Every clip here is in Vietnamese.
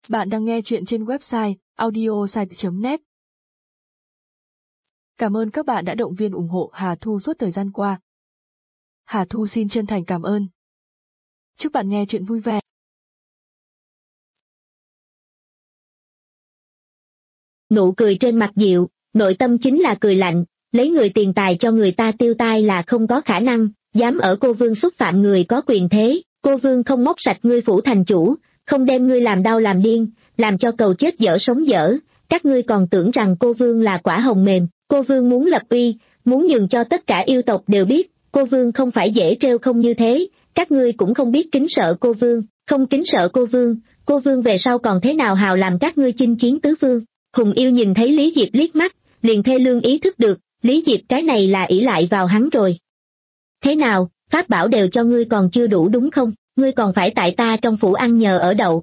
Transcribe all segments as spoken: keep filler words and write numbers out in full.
Bạn đang nghe chuyện trên website audiosite chấm net. Cảm ơn các bạn đã động viên ủng hộ Hà Thu suốt thời gian qua. Hà Thu xin chân thành cảm ơn. Chúc bạn nghe chuyện vui vẻ. Nụ cười trên mặt dịu, nội tâm chính là cười lạnh, lấy người tiền tài cho người ta tiêu tai là không có khả năng, dám ở cô Vương xúc phạm người có quyền thế, cô Vương không móc sạch ngươi phủ thành chủ, không đem ngươi làm đau làm điên, làm cho cầu chết dở sống dở, các ngươi còn tưởng rằng cô Vương là quả hồng mềm, cô Vương muốn lập uy, muốn nhường cho tất cả yêu tộc đều biết, cô Vương không phải dễ trêu không như thế, các ngươi cũng không biết kính sợ cô Vương, không kính sợ cô Vương, cô Vương về sau còn thế nào hào làm các ngươi chinh chiến tứ phương. Hùng Yêu nhìn thấy Lý Diệp liếc mắt, liền thê lương ý thức được, Lý Diệp cái này là ỷ lại vào hắn rồi. Thế nào, pháp bảo đều cho ngươi còn chưa đủ đúng không, ngươi còn phải tại ta trong phủ ăn nhờ ở đậu.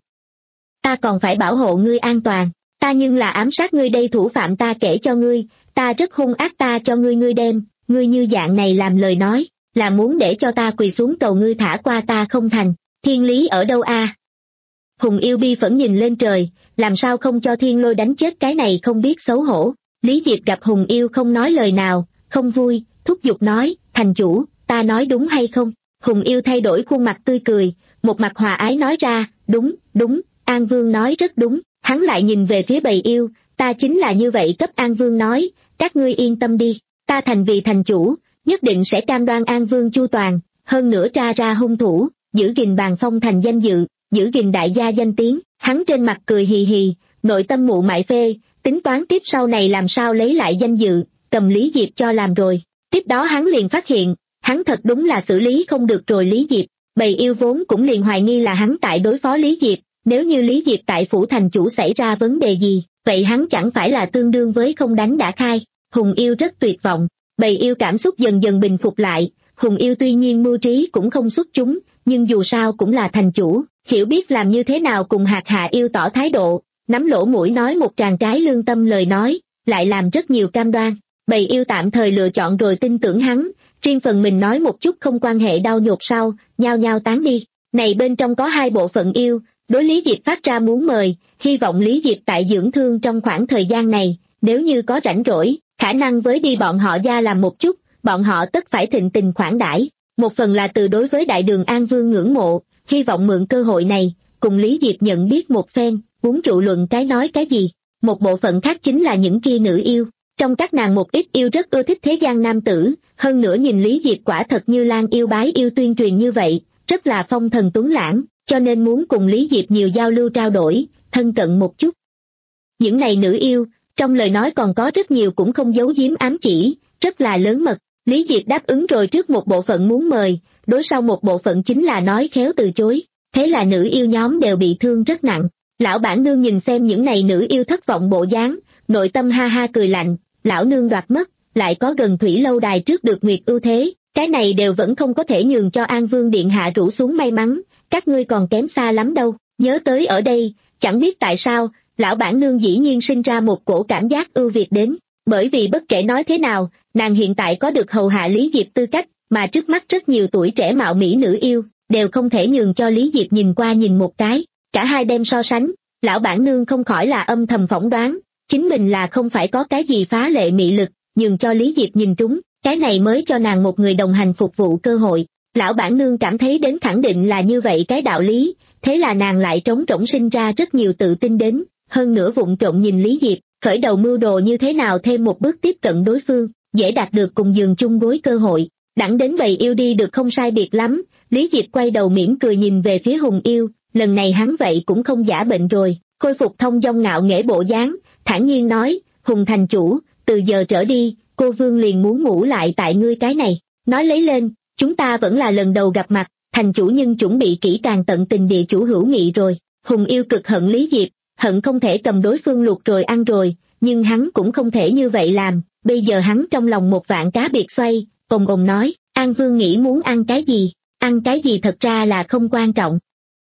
Ta còn phải bảo hộ ngươi an toàn, ta nhưng là ám sát ngươi đây thủ phạm ta kể cho ngươi, ta rất hung ác ta cho ngươi ngươi đem, ngươi như dạng này làm lời nói, là muốn để cho ta quỳ xuống cầu ngươi thả qua ta không thành, thiên lý ở đâu a? À? Hùng Yêu bi phẫn nhìn lên trời, làm sao không cho thiên lôi đánh chết cái này không biết xấu hổ. Lý Diệp gặp Hùng Yêu không nói lời nào, không vui, thúc giục nói, thành chủ, ta nói đúng hay không? Hùng Yêu thay đổi khuôn mặt tươi cười, một mặt hòa ái nói ra, đúng, đúng, An Vương nói rất đúng. Hắn lại nhìn về phía bầy yêu, ta chính là như vậy cấp An Vương nói, các ngươi yên tâm đi, ta thành vì thành chủ, nhất định sẽ cam đoan An Vương chu toàn, hơn nữa tra ra hung thủ, giữ gìn Bàn Phong thành danh dự, giữ gìn đại gia danh tiếng. Hắn trên mặt cười hì hì, nội tâm mụ mại phê, tính toán tiếp sau này làm sao lấy lại danh dự, cầm Lý Diệp cho làm rồi. Tiếp đó hắn liền phát hiện, hắn thật đúng là xử lý không được rồi Lý Diệp, bầy yêu vốn cũng liền hoài nghi là hắn tại đối phó Lý Diệp, nếu như Lý Diệp tại phủ thành chủ xảy ra vấn đề gì, vậy hắn chẳng phải là tương đương với không đánh đã khai. Hùng Yêu rất tuyệt vọng, bầy yêu cảm xúc dần dần bình phục lại, Hùng Yêu tuy nhiên mưu trí cũng không xuất chúng, nhưng dù sao cũng là thành chủ, hiểu biết làm như thế nào cùng hạt hạ yêu tỏ thái độ, nắm lỗ mũi nói một tràng trái lương tâm lời nói, lại làm rất nhiều cam đoan. Bầy yêu tạm thời lựa chọn rồi tin tưởng hắn, riêng phần mình nói một chút không quan hệ đau nhột sau, nhao nhao tán đi. Này bên trong có hai bộ phận yêu, đối Lý Diệp phát ra muốn mời, hy vọng Lý Diệp tại dưỡng thương trong khoảng thời gian này, nếu như có rảnh rỗi, khả năng với đi bọn họ gia làm một chút, bọn họ tất phải thịnh tình khoản đãi. Một phần là từ đối với đại đường An Vương ngưỡng mộ, hy vọng mượn cơ hội này, cùng Lý Diệp nhận biết một phen, uống rượu luận cái nói cái gì. Một bộ phận khác chính là những kia nữ yêu, trong các nàng một ít yêu rất ưa thích thế gian nam tử, hơn nữa nhìn Lý Diệp quả thật như Lan yêu bái yêu tuyên truyền như vậy, rất là phong thần tuấn lãng, cho nên muốn cùng Lý Diệp nhiều giao lưu trao đổi, thân cận một chút. Những này nữ yêu, trong lời nói còn có rất nhiều cũng không giấu giếm ám chỉ, rất là lớn mật. Lý Diệp đáp ứng rồi trước một bộ phận muốn mời, đối sau một bộ phận chính là nói khéo từ chối, thế là nữ yêu nhóm đều bị thương rất nặng. Lão bản nương nhìn xem những này nữ yêu thất vọng bộ dáng, nội tâm ha ha cười lạnh, lão nương đoạt mất, lại có gần thủy lâu đài trước được nguyệt ưu thế, cái này đều vẫn không có thể nhường cho An Vương điện hạ rủ xuống may mắn, các ngươi còn kém xa lắm đâu. Nhớ tới ở đây, chẳng biết tại sao, lão bản nương dĩ nhiên sinh ra một cổ cảm giác ưu việt đến, bởi vì bất kể nói thế nào, nàng hiện tại có được hầu hạ Lý Diệp tư cách, mà trước mắt rất nhiều tuổi trẻ mạo mỹ nữ yêu, đều không thể nhường cho Lý Diệp nhìn qua nhìn một cái. Cả hai đem so sánh, lão bản nương không khỏi là âm thầm phỏng đoán, chính mình là không phải có cái gì phá lệ mị lực, nhường cho Lý Diệp nhìn trúng, cái này mới cho nàng một người đồng hành phục vụ cơ hội. Lão bản nương cảm thấy đến khẳng định là như vậy cái đạo lý, thế là nàng lại trống rỗng sinh ra rất nhiều tự tin đến, hơn nữa vụng trộm nhìn Lý Diệp, khởi đầu mưu đồ như thế nào thêm một bước tiếp cận đối phương, dễ đạt được cùng giường chung gối cơ hội. Đẳng đến bầy yêu đi được không sai biệt lắm, Lý Diệp quay đầu mỉm cười nhìn về phía Hùng Yêu, lần này hắn vậy cũng không giả bệnh rồi, khôi phục thông dong ngạo nghễ bộ dáng, thản nhiên nói, Hùng thành chủ, từ giờ trở đi, cô Vương liền muốn ngủ lại tại ngươi cái này, nói lấy lên, chúng ta vẫn là lần đầu gặp mặt, thành chủ nhưng chuẩn bị kỹ càng tận tình địa chủ hữu nghị rồi. Hùng Yêu cực hận Lý Diệp, hận không thể cầm đối phương luộc rồi ăn rồi, nhưng hắn cũng không thể như vậy làm, bây giờ hắn trong lòng một vạn cá biệt xoay, ồm ồm nói, An Vương nghĩ muốn ăn cái gì, ăn cái gì thật ra là không quan trọng.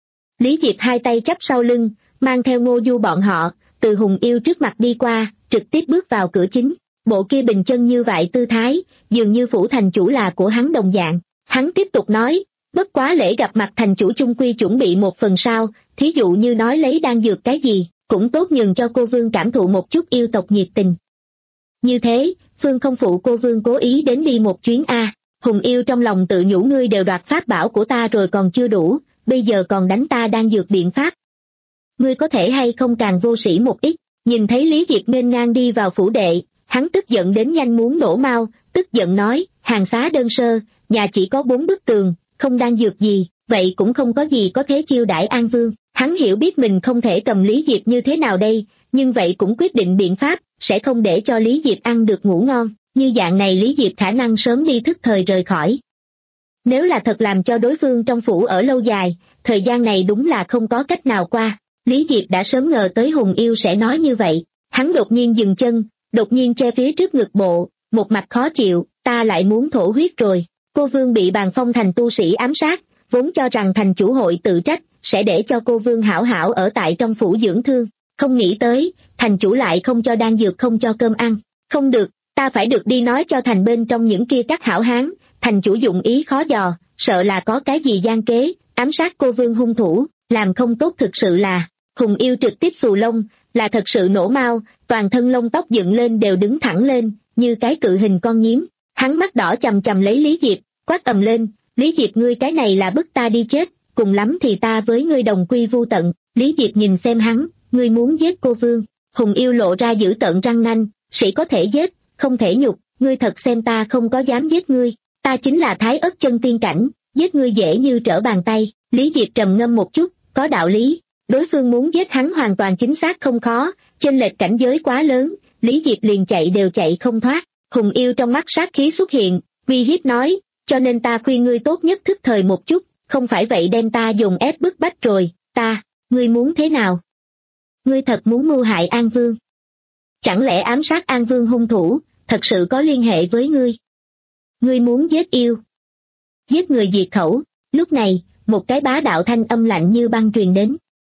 Lý Diệp hai tay chắp sau lưng, mang theo Ngô Du bọn họ, từ Hùng Yêu trước mặt đi qua, trực tiếp bước vào cửa chính, bộ kia bình chân như vậy tư thái, dường như phủ thành chủ là của hắn đồng dạng. Hắn tiếp tục nói, Bất quá lễ gặp mặt thành chủ chung quy chuẩn bị một phần sao, thí dụ như nói lấy đan dược cái gì, cũng tốt nhường cho cô Vương cảm thụ một chút yêu tộc nhiệt tình. Như thế, Phương không phụ cô Vương cố ý đến đi một chuyến a. Hùng yêu trong lòng tự nhủ ngươi đều đoạt pháp bảo của ta rồi còn chưa đủ, bây giờ còn đánh ta đang dược biện pháp. Ngươi có thể hay không càng vô sĩ một ít, nhìn thấy Lý Diệp nghênh ngang đi vào phủ đệ, hắn tức giận đến nhanh muốn nổ mao, tức giận nói, hàng xá đơn sơ, nhà chỉ có bốn bức tường, không đang dược gì, vậy cũng không có gì có thế chiêu đãi An Vương. Hắn hiểu biết mình không thể cầm Lý Diệp như thế nào đây, nhưng vậy cũng quyết định biện pháp, sẽ không để cho Lý Diệp ăn được ngủ ngon, như dạng này Lý Diệp khả năng sớm đi thức thời rời khỏi. Nếu là thật làm cho đối phương trong phủ ở lâu dài, thời gian này đúng là không có cách nào qua. Lý Diệp đã sớm ngờ tới Hùng yêu sẽ nói như vậy, hắn đột nhiên dừng chân, đột nhiên che phía trước ngực bộ, một mặt khó chịu, ta lại muốn thổ huyết rồi. Cô Vương bị Bàn Phong thành tu sĩ ám sát, vốn cho rằng thành chủ hội tự trách, sẽ để cho cô Vương hảo hảo ở tại trong phủ dưỡng thương, không nghĩ tới, thành chủ lại không cho đan dược không cho cơm ăn, không được, ta phải được đi nói cho thành bên trong những kia các hảo hán, thành chủ dụng ý khó dò, sợ là có cái gì gian kế, ám sát cô Vương hung thủ, làm không tốt thực sự là, Hùng yêu trực tiếp xù lông, là thật sự nổ mau, toàn thân lông tóc dựng lên đều đứng thẳng lên, như cái cự hình con nhím, hắn mắt đỏ chầm chầm lấy Lý Diệp, quát ầm lên, Lý Diệp ngươi cái này là bức ta đi chết, cùng lắm thì ta với ngươi đồng quy vu tận. Lý Diệp nhìn xem hắn, ngươi muốn giết cô Vương. Hùng yêu lộ ra dữ tợn răng nanh, sĩ có thể giết, không thể nhục, ngươi thật xem ta không có dám giết ngươi, ta chính là Thái Ất chân tiên cảnh, giết ngươi dễ như trở bàn tay. Lý Diệp trầm ngâm một chút, có đạo lý, đối phương muốn giết hắn hoàn toàn chính xác không khó, chênh lệch cảnh giới quá lớn, Lý Diệp liền chạy đều chạy không thoát. Hùng yêu trong mắt sát khí xuất hiện, uy hiếp nói, cho nên ta khuyên ngươi tốt nhất thức thời một chút, không phải vậy đem ta dùng ép bức bách rồi, ta, ngươi muốn thế nào? Ngươi thật muốn mưu hại An Vương? Chẳng lẽ ám sát An Vương hung thủ, thật sự có liên hệ với ngươi? Ngươi muốn giết yêu? Giết người diệt khẩu. Lúc này, một cái bá đạo thanh âm lạnh như băng truyền đến.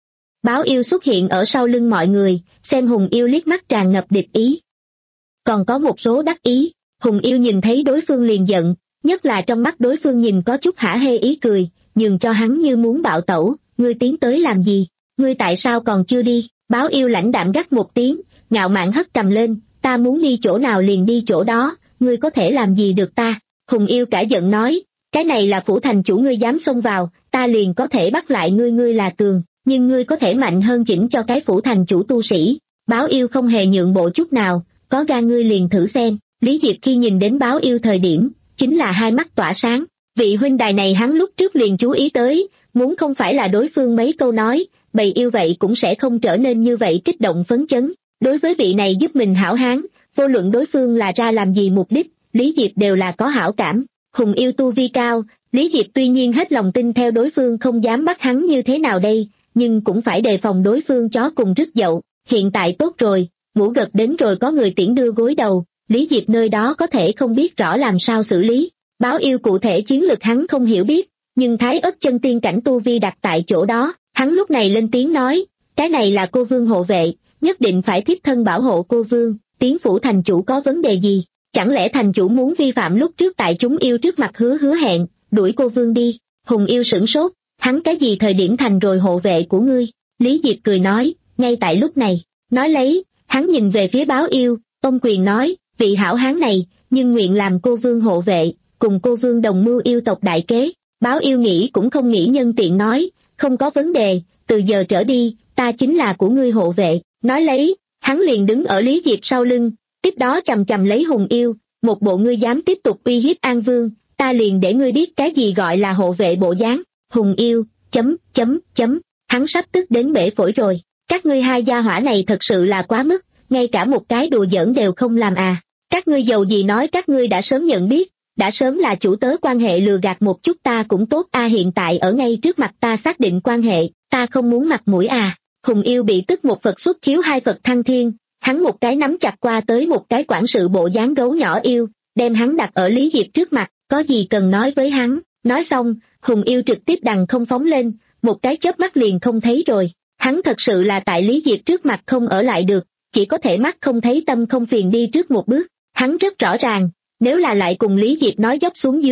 Báo yêu xuất hiện ở sau lưng mọi người, xem Hùng yêu liếc mắt tràn ngập địch ý. Còn có một số đắc ý, Hùng yêu nhìn thấy đối phương liền giận, nhất là trong mắt đối phương nhìn có chút hả hê ý cười, nhường cho hắn như muốn bạo tẩu, ngươi tiến tới làm gì, ngươi tại sao còn chưa đi? Báo yêu lãnh đạm gắt một tiếng, ngạo mạn hất cầm lên, ta muốn đi chỗ nào liền đi chỗ đó, ngươi có thể làm gì được ta? Hùng yêu cả giận nói, cái này là phủ thành chủ ngươi dám xông vào, ta liền có thể bắt lại ngươi, ngươi là cường, nhưng ngươi có thể mạnh hơn chỉnh cho cái phủ thành chủ tu sĩ. Báo yêu không hề nhượng bộ chút nào, có gan ngươi liền thử xem. Lý Diệp khi nhìn đến báo yêu thời điểm, chính là hai mắt tỏa sáng, vị huynh đài này hắn lúc trước liền chú ý tới, muốn không phải là đối phương mấy câu nói, bầy yêu vậy cũng sẽ không trở nên như vậy kích động phấn chấn. Đối với vị này giúp mình hảo hán, vô luận đối phương là ra làm gì mục đích, Lý Diệp đều là có hảo cảm. Hùng yêu tu vi cao, Lý Diệp tuy nhiên hết lòng tin theo đối phương không dám bắt hắn như thế nào đây, nhưng cũng phải đề phòng đối phương chó cùng rứt dậu. Hiện tại tốt rồi, ngủ gật đến rồi có người tiễn đưa gối đầu, Lý Diệp nơi đó có thể không biết rõ làm sao xử lý. Báo yêu cụ thể chiến lực hắn không hiểu biết, nhưng Thái Ất chân tiên cảnh tu vi đặt tại chỗ đó, hắn lúc này lên tiếng nói, cái này là cô Vương hộ vệ, nhất định phải thiếp thân bảo hộ cô Vương, tiến phủ thành chủ có vấn đề gì? Chẳng lẽ thành chủ muốn vi phạm lúc trước tại chúng yêu trước mặt hứa hứa hẹn, đuổi cô Vương đi? Hùng yêu sửng sốt, hắn cái gì thời điểm thành rồi hộ vệ của ngươi? Lý Diệp cười nói, ngay tại lúc này, nói lấy, hắn nhìn về phía báo yêu, ông quyền nói, vị hảo hán này, nhưng nguyện làm cô Vương hộ vệ, cùng cô Vương đồng mưu yêu tộc đại kế. Báo yêu nghĩ cũng không nghĩ nhân tiện nói, không có vấn đề, từ giờ trở đi, ta chính là của ngươi hộ vệ. Nói lấy, hắn liền đứng ở Lý Diệp sau lưng, tiếp đó chầm chầm lấy Hùng yêu, một bộ ngươi dám tiếp tục uy hiếp An Vương, ta liền để ngươi biết cái gì gọi là hộ vệ bộ dáng. Hùng yêu, chấm, chấm, chấm, hắn sắp tức đến bể phổi rồi, các ngươi hai gia hỏa này thật sự là quá mức, ngay cả một cái đùa giỡn đều không làm à, các ngươi giàu gì nói các ngươi đã sớm nhận biết, đã sớm là chủ tớ quan hệ lừa gạt một chút ta cũng tốt a, hiện tại ở ngay trước mặt ta xác định quan hệ, ta không muốn mặt mũi à. Hùng yêu bị tức một Phật xuất khiếu hai Phật thăng thiên, hắn một cái nắm chặt qua tới một cái quản sự bộ dáng gấu nhỏ yêu, đem hắn đặt ở Lý Diệp trước mặt, có gì cần nói với hắn. Nói xong, Hùng yêu trực tiếp đằng không phóng lên, một cái chớp mắt liền không thấy rồi. Hắn thật sự là tại Lý Diệp trước mặt không ở lại được, chỉ có thể mắt không thấy tâm không phiền đi trước một bước. Hắn rất rõ ràng, nếu là lại cùng Lý Diệp nói dốc xuống dưới,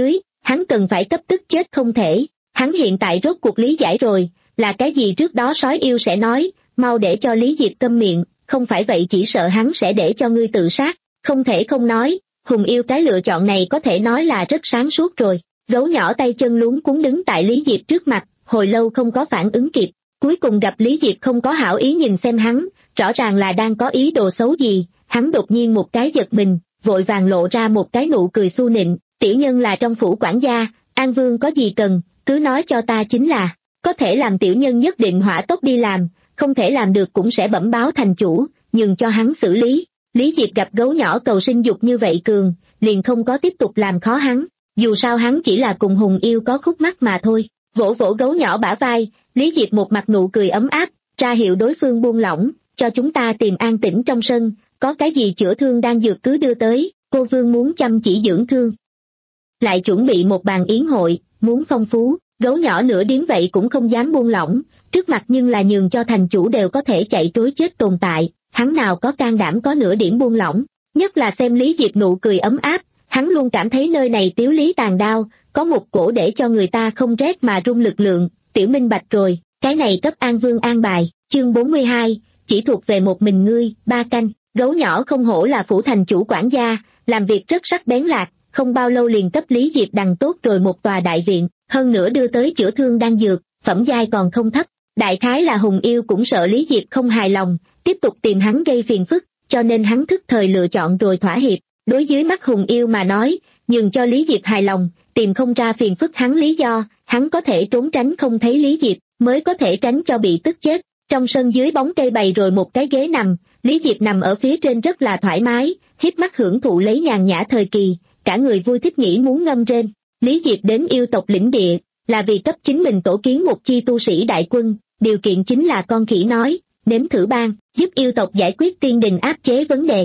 hắn cần phải cấp tức chết không thể. Hắn hiện tại rốt cuộc lý giải rồi, là cái gì trước đó sói yêu sẽ nói, mau để cho Lý Diệp câm miệng, không phải vậy chỉ sợ hắn sẽ để cho ngươi tự sát. Không thể không nói, Hùng yêu cái lựa chọn này có thể nói là rất sáng suốt rồi. Gấu nhỏ tay chân luống cuống đứng tại Lý Diệp trước mặt, hồi lâu không có phản ứng kịp, cuối cùng gặp Lý Diệp không có hảo ý nhìn xem hắn, rõ ràng là đang có ý đồ xấu gì, hắn đột nhiên một cái giật mình, vội vàng lộ ra một cái nụ cười xu nịnh, tiểu nhân là trong phủ quản gia, An Vương có gì cần, cứ nói cho ta chính là, có thể làm tiểu nhân nhất định hỏa tốc đi làm, không thể làm được cũng sẽ bẩm báo thành chủ, nhường cho hắn xử lý. Lý Diệp gặp gấu nhỏ cầu sinh dục như vậy cường, liền không có tiếp tục làm khó hắn, dù sao hắn chỉ là cùng Hùng yêu có khúc mắc mà thôi. Vỗ vỗ gấu nhỏ bả vai, Lý Diệp một mặt nụ cười ấm áp, ra hiệu đối phương buông lỏng, cho chúng ta tìm an tĩnh trong sân, có cái gì chữa thương đang dược cứ đưa tới, cô Vương muốn chăm chỉ dưỡng thương. Lại chuẩn bị một bàn yến hội, muốn phong phú, gấu nhỏ nửa điếng vậy cũng không dám buông lỏng, trước mặt nhưng là nhường cho thành chủ đều có thể chạy trối chết tồn tại, hắn nào có can đảm có nửa điểm buông lỏng, nhất là xem Lý Diệp nụ cười ấm áp, hắn luôn cảm thấy nơi này tiếu lý tàn đao, có một cổ để cho người ta không rét mà run lực lượng, tiểu minh bạch rồi, cái này cấp An Vương an bài, chương bốn mươi hai, chỉ thuộc về một mình ngươi, ba canh, gấu nhỏ không hổ là phủ thành chủ quản gia, làm việc rất sắc bén lạc, không bao lâu liền cấp Lý Diệp đằng tốt rồi một tòa đại viện, hơn nữa đưa tới chữa thương đang dược, phẩm giai còn không thấp, đại khái là Hùng yêu cũng sợ Lý Diệp không hài lòng, tiếp tục tìm hắn gây phiền phức, cho nên hắn thức thời lựa chọn rồi thỏa hiệp, đối dưới mắt Hùng yêu mà nói, nhường cho Lý Diệp hài lòng, tìm không ra phiền phức hắn lý do, hắn có thể trốn tránh không thấy Lý Diệp, mới có thể tránh cho bị tức chết. Trong sân dưới bóng cây bày rồi một cái ghế nằm, Lý Diệp nằm ở phía trên rất là thoải mái, híp mắt hưởng thụ lấy nhàn nhã thời kỳ, cả người vui thích nghĩ muốn ngâm rên. Lý Diệp đến yêu tộc lĩnh địa, là vì cấp chính mình tổ kiến một chi tu sĩ đại quân, điều kiện chính là con khỉ nói, nếm thử ban, giúp yêu tộc giải quyết tiên đình áp chế vấn đề.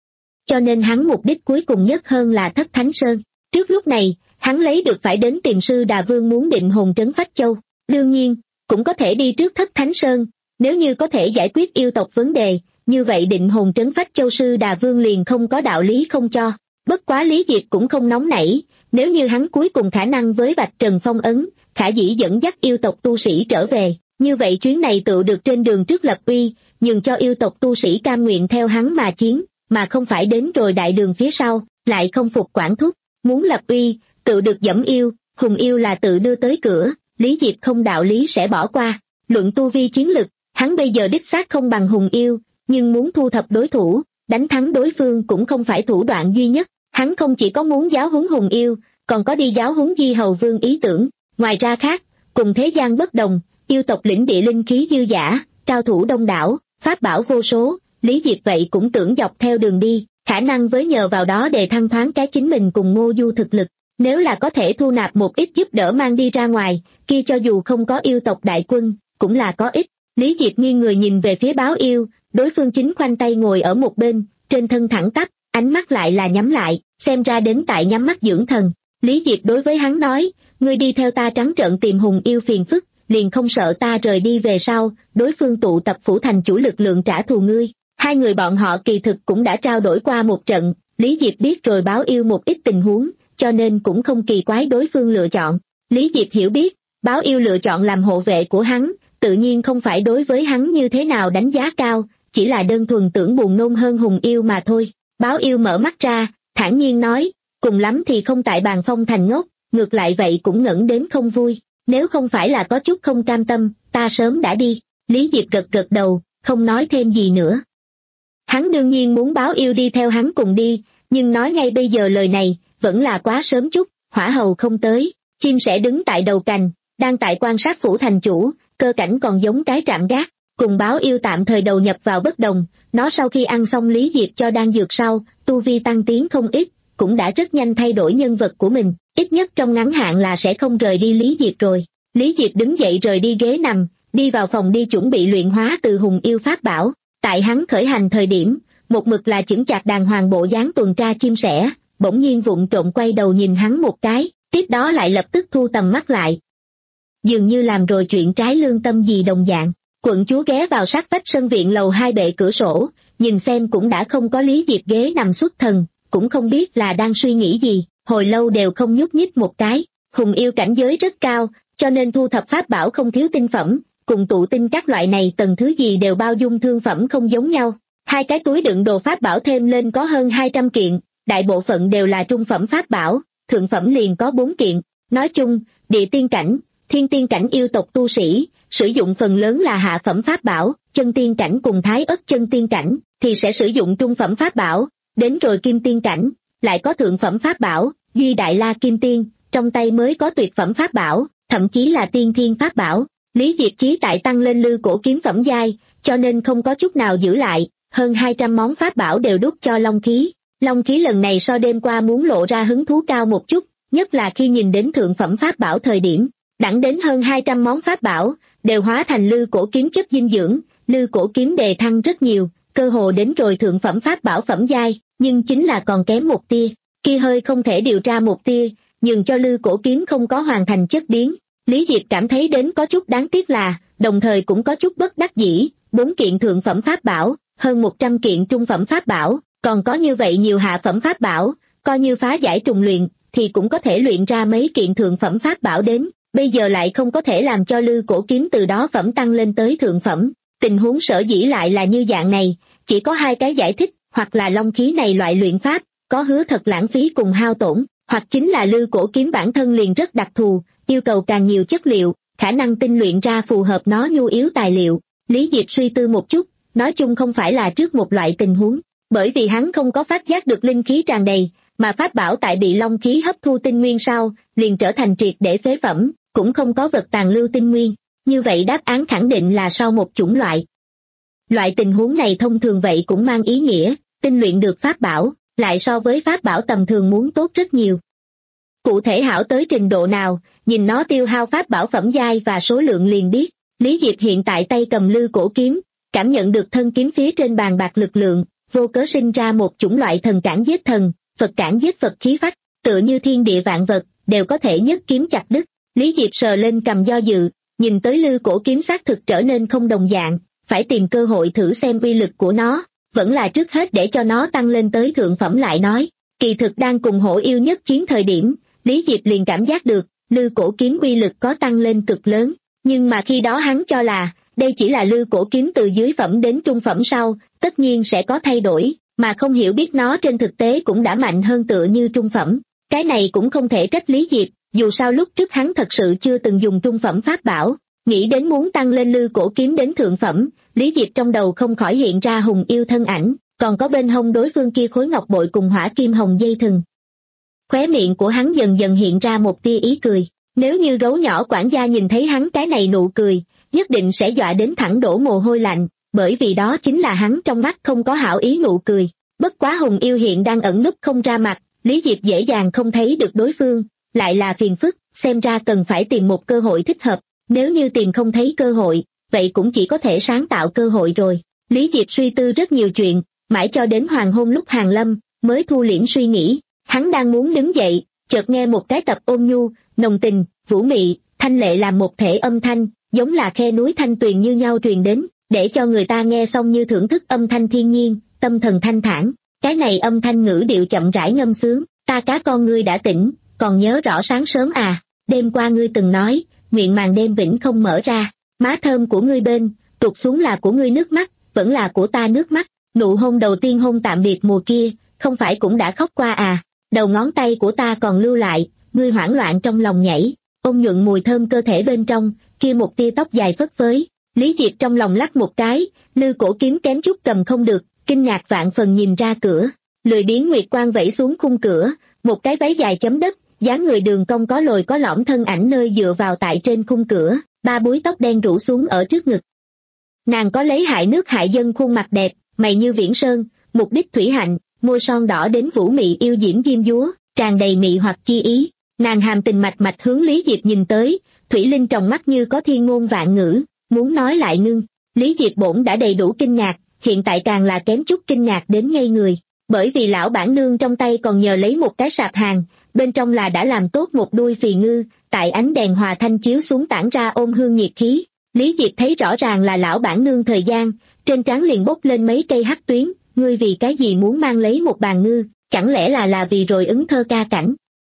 Cho nên hắn mục đích cuối cùng nhất hơn là Thất Thánh Sơn. Trước lúc này, hắn lấy được phải đến tìm sư Đà Vương muốn định hồn trấn Phách Châu, đương nhiên, cũng có thể đi trước Thất Thánh Sơn, nếu như có thể giải quyết yêu tộc vấn đề, như vậy định hồn trấn Phách Châu sư Đà Vương liền không có đạo lý không cho. Bất quá Lý Diệp cũng không nóng nảy, nếu như hắn cuối cùng khả năng với vạch trần phong ấn, khả dĩ dẫn dắt yêu tộc tu sĩ trở về, như vậy chuyến này tự được trên đường trước lập uy, nhường cho yêu tộc tu sĩ cam nguyện theo hắn mà chiến, mà không phải đến rồi đại đường phía sau, lại không phục quản thúc, muốn lập uy, tự được dẫm yêu, Hùng yêu là tự đưa tới cửa, Lý Diệp không đạo lý sẽ bỏ qua. Luận tu vi chiến lực, hắn bây giờ đích xác không bằng Hùng yêu, nhưng muốn thu thập đối thủ, đánh thắng đối phương cũng không phải thủ đoạn duy nhất, hắn không chỉ có muốn giáo huấn Hùng yêu, còn có đi giáo huấn Di Hầu Vương ý tưởng, ngoài ra khác, cùng thế gian bất đồng, yêu tộc lĩnh địa linh khí dư dả, cao thủ đông đảo, pháp bảo vô số, Lý Diệp vậy cũng tưởng dọc theo đường đi, khả năng với nhờ vào đó để thăng thoáng cái chính mình cùng Ngô Du thực lực, nếu là có thể thu nạp một ít giúp đỡ mang đi ra ngoài, kia cho dù không có yêu tộc đại quân, cũng là có ích. Lý Diệp nghiêng người nhìn về phía báo yêu, đối phương chính khoanh tay ngồi ở một bên, trên thân thẳng tắp, ánh mắt lại là nhắm lại, xem ra đến tại nhắm mắt dưỡng thần. Lý Diệp đối với hắn nói, ngươi đi theo ta trắng trợn tìm Hùng yêu phiền phức, liền không sợ ta rời đi về sau, đối phương tụ tập phủ thành chủ lực lượng trả thù ngươi. Hai người bọn họ kỳ thực cũng đã trao đổi qua một trận, Lý Diệp biết rồi báo yêu một ít tình huống, cho nên cũng không kỳ quái đối phương lựa chọn. Lý Diệp hiểu biết, báo yêu lựa chọn làm hộ vệ của hắn, tự nhiên không phải đối với hắn như thế nào đánh giá cao, chỉ là đơn thuần tưởng buồn nôn hơn Hùng yêu mà thôi. Báo yêu mở mắt ra, thản nhiên nói, cùng lắm thì không tại bàn phong thành ngốc, ngược lại vậy cũng ngẩn đến không vui, nếu không phải là có chút không cam tâm, ta sớm đã đi. Lý Diệp gật gật đầu, không nói thêm gì nữa. Hắn đương nhiên muốn báo yêu đi theo hắn cùng đi, nhưng nói ngay bây giờ lời này, vẫn là quá sớm chút, hỏa hầu không tới, chim sẻ đứng tại đầu cành, đang tại quan sát phủ thành chủ, cơ cảnh còn giống cái trạm gác, cùng báo yêu tạm thời đầu nhập vào bất đồng, nó sau khi ăn xong Lý Diệp cho đan dược sau, tu vi tăng tiến không ít, cũng đã rất nhanh thay đổi nhân vật của mình, ít nhất trong ngắn hạn là sẽ không rời đi Lý Diệp rồi. Lý Diệp đứng dậy rời đi ghế nằm, đi vào phòng đi chuẩn bị luyện hóa từ Hùng yêu pháp bảo, tại hắn khởi hành thời điểm, một mực là chững chạc đàng hoàng bộ dáng tuần tra chim sẻ, bỗng nhiên vụng trộm quay đầu nhìn hắn một cái, tiếp đó lại lập tức thu tầm mắt lại. Dường như làm rồi chuyện trái lương tâm gì đồng dạng, quận chúa ghé vào sát vách sân viện lầu hai bệ cửa sổ, nhìn xem cũng đã không có Lý Diệp ghế nằm xuất thần, cũng không biết là đang suy nghĩ gì, hồi lâu đều không nhúc nhích một cái, Hùng yêu cảnh giới rất cao, cho nên thu thập pháp bảo không thiếu tinh phẩm, cùng tụ tinh các loại này tầng thứ gì đều bao dung thương phẩm không giống nhau. Hai cái túi đựng đồ pháp bảo thêm lên có hơn hai trăm kiện, đại bộ phận đều là trung phẩm pháp bảo, thượng phẩm liền có bốn kiện. Nói chung, địa tiên cảnh, thiên tiên cảnh yêu tộc tu sĩ, sử dụng phần lớn là hạ phẩm pháp bảo, chân tiên cảnh cùng thái ất chân tiên cảnh, thì sẽ sử dụng trung phẩm pháp bảo, đến rồi kim tiên cảnh, lại có thượng phẩm pháp bảo, duy đại la kim tiên, trong tay mới có tuyệt phẩm pháp bảo, thậm chí là tiên thiên pháp bảo. Lý Diệp chí tại tăng lên lư cổ kiếm phẩm giai, cho nên không có chút nào giữ lại, hơn hai trăm món pháp bảo đều đút cho long khí. Long khí lần này so đêm qua muốn lộ ra hứng thú cao một chút, nhất là khi nhìn đến thượng phẩm pháp bảo thời điểm, đẳng đến hơn hai trăm món pháp bảo, đều hóa thành lư cổ kiếm chất dinh dưỡng, lư cổ kiếm đề thăng rất nhiều, cơ hồ đến rồi thượng phẩm pháp bảo phẩm giai, nhưng chính là còn kém một tia, kia hơi không thể điều tra một tia, nhường cho lư cổ kiếm không có hoàn thành chất biến. Lý Diệp cảm thấy đến có chút đáng tiếc là, đồng thời cũng có chút bất đắc dĩ, bốn kiện thượng phẩm pháp bảo, hơn một trăm kiện trung phẩm pháp bảo, còn có như vậy nhiều hạ phẩm pháp bảo, coi như phá giải trùng luyện, thì cũng có thể luyện ra mấy kiện thượng phẩm pháp bảo đến, bây giờ lại không có thể làm cho lư cổ kiếm từ đó phẩm tăng lên tới thượng phẩm. Tình huống sở dĩ lại là như dạng này, chỉ có hai cái giải thích, hoặc là long khí này loại luyện pháp, có hứa thật lãng phí cùng hao tổn, hoặc chính là lư cổ kiếm bản thân liền rất đặc thù, yêu cầu càng nhiều chất liệu, khả năng tinh luyện ra phù hợp nó nhu yếu tài liệu. Lý Diệp suy tư một chút, nói chung không phải là trước một loại tình huống, bởi vì hắn không có phát giác được linh khí tràn đầy, mà pháp bảo tại bị long khí hấp thu tinh nguyên sau, liền trở thành triệt để phế phẩm, cũng không có vật tàn lưu tinh nguyên. Như vậy đáp án khẳng định là sau một chủng loại. Loại tình huống này thông thường vậy cũng mang ý nghĩa, tinh luyện được pháp bảo, lại so với pháp bảo tầm thường muốn tốt rất nhiều. Cụ thể hảo tới trình độ nào, nhìn nó tiêu hao pháp bảo phẩm giai và số lượng liền biết. Lý Diệp hiện tại tay cầm lư cổ kiếm, cảm nhận được thân kiếm phía trên bàn bạc lực lượng, vô cớ sinh ra một chủng loại thần cản giết thần, Phật cản giết Phật khí phách, tựa như thiên địa vạn vật, đều có thể nhất kiếm chặt đứt. Lý Diệp sờ lên cầm do dự, nhìn tới lư cổ kiếm xác thực trở nên không đồng dạng, phải tìm cơ hội thử xem uy lực của nó, vẫn là trước hết để cho nó tăng lên tới thượng phẩm lại nói. Kỳ thực đang cùng hổ yêu nhất chiến thời điểm, Lý Diệp liền cảm giác được, lư cổ kiếm uy lực có tăng lên cực lớn, nhưng mà khi đó hắn cho là, đây chỉ là lư cổ kiếm từ dưới phẩm đến trung phẩm sau, tất nhiên sẽ có thay đổi, mà không hiểu biết nó trên thực tế cũng đã mạnh hơn tựa như trung phẩm. Cái này cũng không thể trách Lý Diệp, dù sao lúc trước hắn thật sự chưa từng dùng trung phẩm pháp bảo, nghĩ đến muốn tăng lên lư cổ kiếm đến thượng phẩm, Lý Diệp trong đầu không khỏi hiện ra hùng yêu thân ảnh, còn có bên hông đối phương kia khối ngọc bội cùng hỏa kim hồng dây thừng. Khóe miệng của hắn dần dần hiện ra một tia ý cười, nếu như gấu nhỏ quản gia nhìn thấy hắn cái này nụ cười, nhất định sẽ dọa đến thẳng đổ mồ hôi lạnh, bởi vì đó chính là hắn trong mắt không có hảo ý nụ cười. Bất quá hùng yêu hiện đang ẩn núp không ra mặt, Lý Diệp dễ dàng không thấy được đối phương, lại là phiền phức, xem ra cần phải tìm một cơ hội thích hợp, nếu như tìm không thấy cơ hội, vậy cũng chỉ có thể sáng tạo cơ hội rồi. Lý Diệp suy tư rất nhiều chuyện, mãi cho đến hoàng hôn lúc hàng lâm, mới thu liễm suy nghĩ, hắn đang muốn đứng dậy, chợt nghe một cái tập ôn nhu, nồng tình, vũ mị, thanh lệ làm một thể âm thanh, giống là khe núi thanh tuyền như nhau truyền đến, để cho người ta nghe xong như thưởng thức âm thanh thiên nhiên, tâm thần thanh thản. Cái này âm thanh ngữ điệu chậm rãi ngâm sướng, ta cá con ngươi đã tỉnh, còn nhớ rõ sáng sớm à, đêm qua ngươi từng nói, nguyện màn đêm vĩnh không mở ra, má thơm của ngươi bên, tụt xuống là của ngươi nước mắt, vẫn là của ta nước mắt, nụ hôn đầu tiên hôn tạm biệt mùa kia, không phải cũng đã khóc qua à, đầu ngón tay của ta còn lưu lại, ngươi hoảng loạn trong lòng nhảy, ôn nhuận mùi thơm cơ thể bên trong, kia một tia tóc dài phất phới. Lý Diệp trong lòng lắc một cái, lư cổ kiếm kém chút cầm không được, kinh ngạc vạn phần nhìn ra cửa, lười biếng nguyệt quang vẫy xuống khung cửa, một cái váy dài chấm đất, dáng người đường cong có lồi có lõm thân ảnh nơi dựa vào tại trên khung cửa, ba búi tóc đen rủ xuống ở trước ngực. Nàng có lấy hại nước hại dân khuôn mặt đẹp, mày như viễn sơn, mục đích thủy hạnh, môi son đỏ đến vũ mị yêu diễm diêm dúa, tràn đầy mị hoặc chi ý. Nàng hàm tình mạch mạch hướng Lý Diệp nhìn tới, thủy linh trong mắt như có thiên ngôn vạn ngữ, muốn nói lại ngưng. Lý Diệp bổn đã đầy đủ kinh ngạc, hiện tại càng là kém chút kinh ngạc đến ngây người, bởi vì lão bản nương trong tay còn nhờ lấy một cái sạp hàng, bên trong là đã làm tốt một đuôi phì ngư, tại ánh đèn hòa thanh chiếu xuống tản ra ôm hương nhiệt khí. Lý Diệp thấy rõ ràng là lão bản nương thời gian, trên trán liền bốc lên mấy cây hắc tuyến, ngươi vì cái gì muốn mang lấy một bàn ngư, chẳng lẽ là là vì rồi ứng thơ ca cảnh.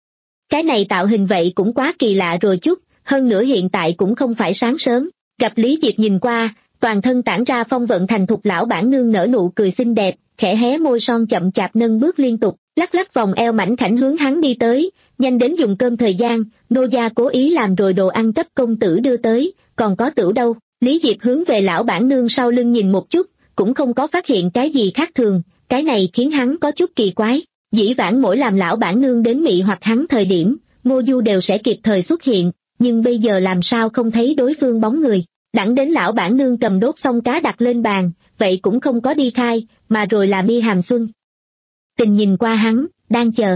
cái này tạo hình vậy cũng quá kỳ lạ rồi chút, hơn nữa hiện tại cũng không phải sáng sớm. Gặp Lý Diệp nhìn qua, toàn thân tản ra phong vận thành thục lão bản nương nở nụ cười xinh đẹp, khẽ hé môi son chậm chạp nâng bước liên tục, lắc lắc vòng eo mảnh khảnh hướng hắn đi tới, nhanh đến dùng cơm thời gian, nô gia cố ý làm rồi đồ ăn cấp công tử đưa tới, còn có tửu đâu. Lý Diệp hướng về lão bản nương sau lưng nhìn một chút, cũng không có phát hiện cái gì khác thường, cái này khiến hắn có chút kỳ quái. Dĩ vãng mỗi làm lão bản nương đến mị hoặc hắn thời điểm, Ngô Du đều sẽ kịp thời xuất hiện, nhưng bây giờ làm sao không thấy đối phương bóng người. Đẳng đến lão bản nương cầm đốt xong cá đặt lên bàn, vậy cũng không có đi khai, mà rồi là Mi Hàm Xuân. Tình nhìn qua hắn, đang chờ.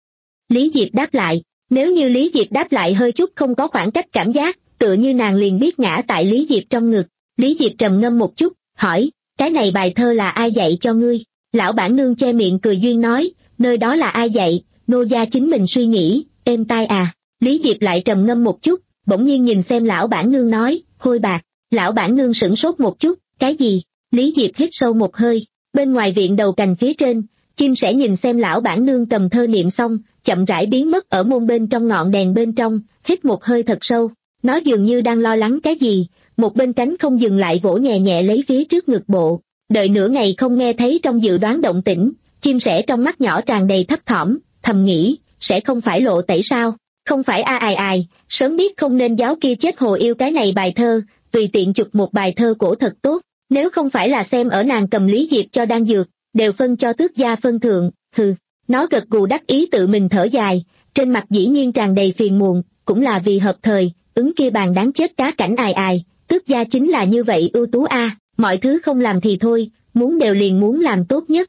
Lý Diệp đáp lại, nếu như Lý Diệp đáp lại hơi chút không có khoảng cách cảm giác, tựa như nàng liền biết ngã tại Lý Diệp trong ngực. Lý Diệp trầm ngâm một chút, hỏi, cái này bài thơ là ai dạy cho ngươi? Lão bản nương che miệng cười duyên nói, nơi đó là ai dạy, nô gia chính mình suy nghĩ, êm tai à. Lý Diệp lại trầm ngâm một chút, bỗng nhiên nhìn xem lão bản nương nói, hôi bạc. Lão bản nương sửng sốt một chút, cái gì? Lý Diệp hít sâu một hơi, bên ngoài viện đầu cành phía trên, chim sẻ nhìn xem lão bản nương cầm thơ niệm xong, chậm rãi biến mất ở môn bên trong ngọn đèn bên trong, hít một hơi thật sâu. Nó dường như đang lo lắng cái gì, một bên cánh không dừng lại vỗ nhẹ nhẹ lấy phía trước ngực bộ. Đợi nửa ngày không nghe thấy trong dự đoán động tĩnh, chim sẻ trong mắt nhỏ tràn đầy thấp thỏm, thầm nghĩ, sẽ không phải lộ tẩy sao? Không phải a ai ai, sớm biết không nên giáo kia chết hồ yêu cái này bài thơ, tùy tiện chụp một bài thơ cổ thật tốt, nếu không phải là xem ở nàng cầm Lý Diệp cho đan dược, đều phân cho tước gia phân thượng, hừ. Nó gật gù đắc ý tự mình thở dài, trên mặt dĩ nhiên tràn đầy phiền muộn, cũng là vì hợp thời, ứng kia bàn đáng chết cá cảnh ai ai, tước gia chính là như vậy ưu tú a, à, mọi thứ không làm thì thôi, muốn đều liền muốn làm tốt nhất.